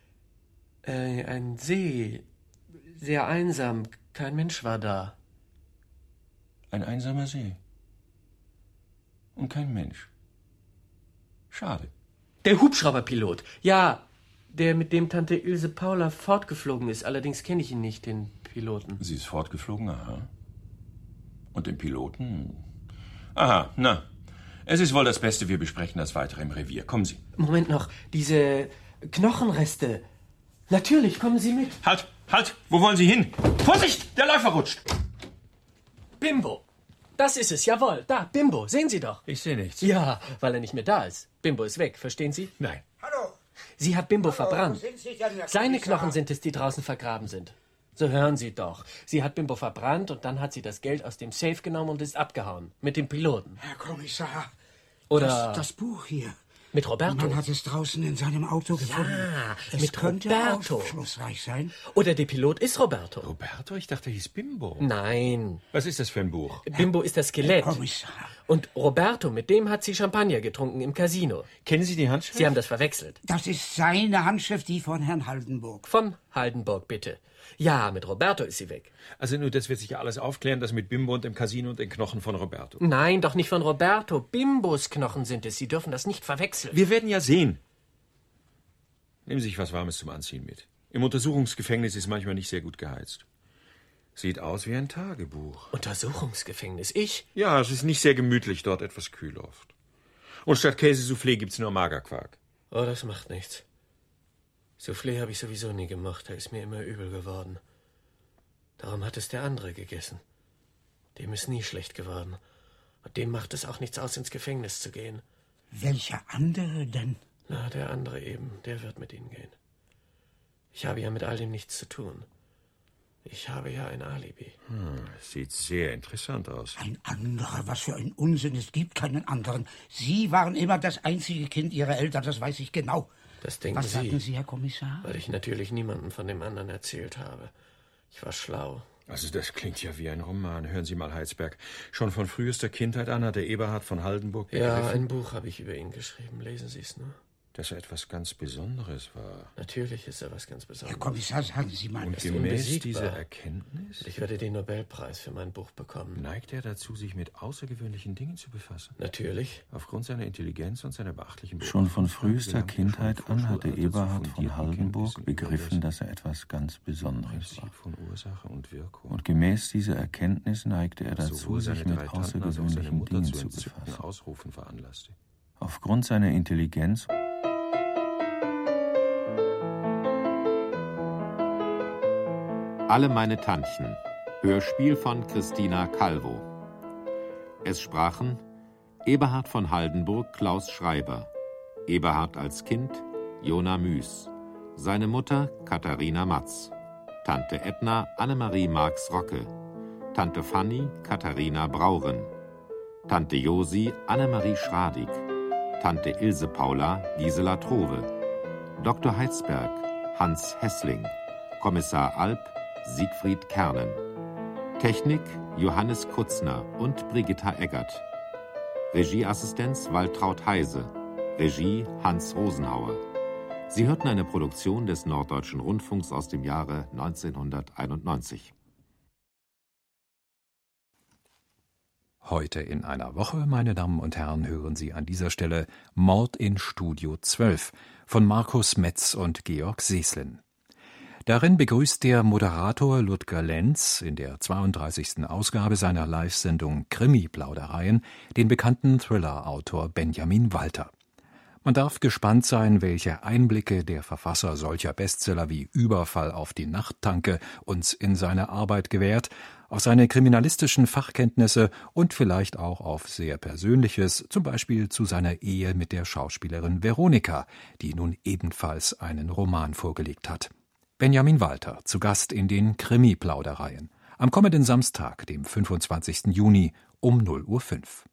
äh, ein See, sehr einsam. Kein Mensch war da. Ein einsamer See. Und kein Mensch. Schade. Der Hubschrauberpilot, ja, der mit dem Tante Ilse Paula fortgeflogen ist. Allerdings kenne ich ihn nicht, den Piloten. Sie ist fortgeflogen, aha. Und den Piloten? Aha, na. Es ist wohl das Beste, wir besprechen das weiter im Revier. Kommen Sie. Moment noch, diese Knochenreste. Natürlich, kommen Sie mit. Halt, halt, wo wollen Sie hin? Vorsicht, der Läufer rutscht. Bimbo. Das ist es, jawohl. Da, Bimbo, sehen Sie doch. Ich sehe nichts. Ja, weil er nicht mehr da ist. Bimbo ist weg, verstehen Sie? Nein. Hallo. Sie hat Bimbo Hallo, verbrannt. wo sind Sie denn, Herr Seine Kommissar? Knochen sind es, die draußen vergraben sind. So hören Sie doch. Sie hat Bimbo verbrannt und dann hat sie das Geld aus dem Safe genommen und ist abgehauen. Mit dem Piloten. Herr Kommissar. Oder Das, das Buch hier. mit Roberto. Man hat es draußen in seinem Auto gefunden. Ja, es mit könnte Roberto. aufschlussreich sein. Oder der Pilot ist Roberto. Roberto? Ich dachte, er hieß Bimbo. Nein. Was ist das für ein Buch? Bimbo ist das Skelett. Herr Kommissar. Und Roberto, mit dem hat sie Champagner getrunken im Casino. Kennen Sie die Handschrift? Sie haben das verwechselt. Das ist seine Handschrift, die von Herrn Haldenburg. Von Haldenburg, bitte. Ja, mit Roberto ist sie weg. Also nur, das wird sich ja alles aufklären, das mit Bimbo und dem Casino und den Knochen von Roberto. Nein, doch nicht von Roberto. Bimbos Knochen sind es. Sie dürfen das nicht verwechseln. Wir werden ja sehen. Nehmen Sie sich was Warmes zum Anziehen mit. Im Untersuchungsgefängnis ist manchmal nicht sehr gut geheizt. Sieht aus wie ein Tagebuch. Untersuchungsgefängnis? Ich? Ja, es ist nicht sehr gemütlich dort, etwas kühl oft. Und statt Käsesoufflé gibt's nur Magerquark. Oh, das macht nichts. Soufflé habe ich sowieso nie gemacht. Da ist mir immer übel geworden. Darum hat es der andere gegessen. Dem ist nie schlecht geworden. Und dem macht es auch nichts aus, ins Gefängnis zu gehen. Welcher andere denn? Na, der andere eben. Der wird mit Ihnen gehen. Ich habe ja mit all dem nichts zu tun. Ich habe ja ein Alibi. Hm, sieht sehr interessant aus. Ein anderer, was für ein Unsinn. Es gibt keinen anderen. Sie waren immer das einzige Kind Ihrer Eltern, das weiß ich genau. Das denken Was Sie. sagten Sie, Herr Kommissar? Weil ich natürlich niemandem von dem anderen erzählt habe. Ich war schlau. Also das klingt ja wie ein Roman. Hören Sie mal, Heidsberg. Schon von frühester Kindheit an hat der Eberhard von Haldenburg Ja, begriffen, ein Buch habe ich über ihn geschrieben. Lesen Sie es nur. dass er etwas ganz Besonderes war. Natürlich ist er was ganz Besonderes. Herr Kommissar, sagen Sie mal. Und ist gemäß unbesiegbar. dieser Erkenntnis Ich werde den Nobelpreis für mein Buch bekommen. neigt er dazu, sich mit außergewöhnlichen Dingen zu befassen. Natürlich. Aufgrund seiner Intelligenz und seiner beachtlichen Schon von frühester Kindheit an hatte Eberhard von Haldenburg begriffen, dass er etwas ganz Besonderes war. von Ursache und Wirkung. Und gemäß dieser Erkenntnis neigte er dazu, Sowohl sich seine mit drei Tanten als auch seine außergewöhnlichen Mutter Dingen zu zu entzückten befassen. Ausrufen veranlasste. Aufgrund seiner Intelligenz Alle meine Tantchen. Hörspiel von Christina Calvo. Es sprachen Eberhard von Haldenburg, Klaus Schreiber. Eberhard als Kind, Jona Müß. Seine Mutter, Katharina Matz. Tante Edna, Annemarie Marx-Rocke. Tante Fanny, Katharina Brauren. Tante Josi, Annemarie Schradig. Tante Ilse Paula, Gisela Trove. Doktor Heidsberg, Hans Hessling. Kommissar Alp, Siegfried Kernen. Technik Johannes Kutzner und Brigitta Eggert. Regieassistenz Waltraud Heise. Regie Hans Rosenhauer. Sie hörten eine Produktion des Norddeutschen Rundfunks aus dem Jahre neunzehnhunderteinundneunzig. Heute in einer Woche, meine Damen und Herren, hören Sie an dieser Stelle Mord in Studio zwölf von Markus Metz und Georg Seslin. Darin begrüßt der Moderator Ludger Lenz in der zweiunddreißigsten Ausgabe seiner Live-Sendung Krimi-Plaudereien den bekannten Thriller-Autor Benjamin Walter. Man darf gespannt sein, welche Einblicke der Verfasser solcher Bestseller wie Überfall auf die Nachttanke uns in seine Arbeit gewährt, auf seine kriminalistischen Fachkenntnisse und vielleicht auch auf sehr Persönliches, zum Beispiel zu seiner Ehe mit der Schauspielerin Veronika, die nun ebenfalls einen Roman vorgelegt hat. Benjamin Walter, zu Gast in den Krimi-Plaudereien. Am kommenden Samstag, dem fünfundzwanzigsten Juni um null Uhr fünf.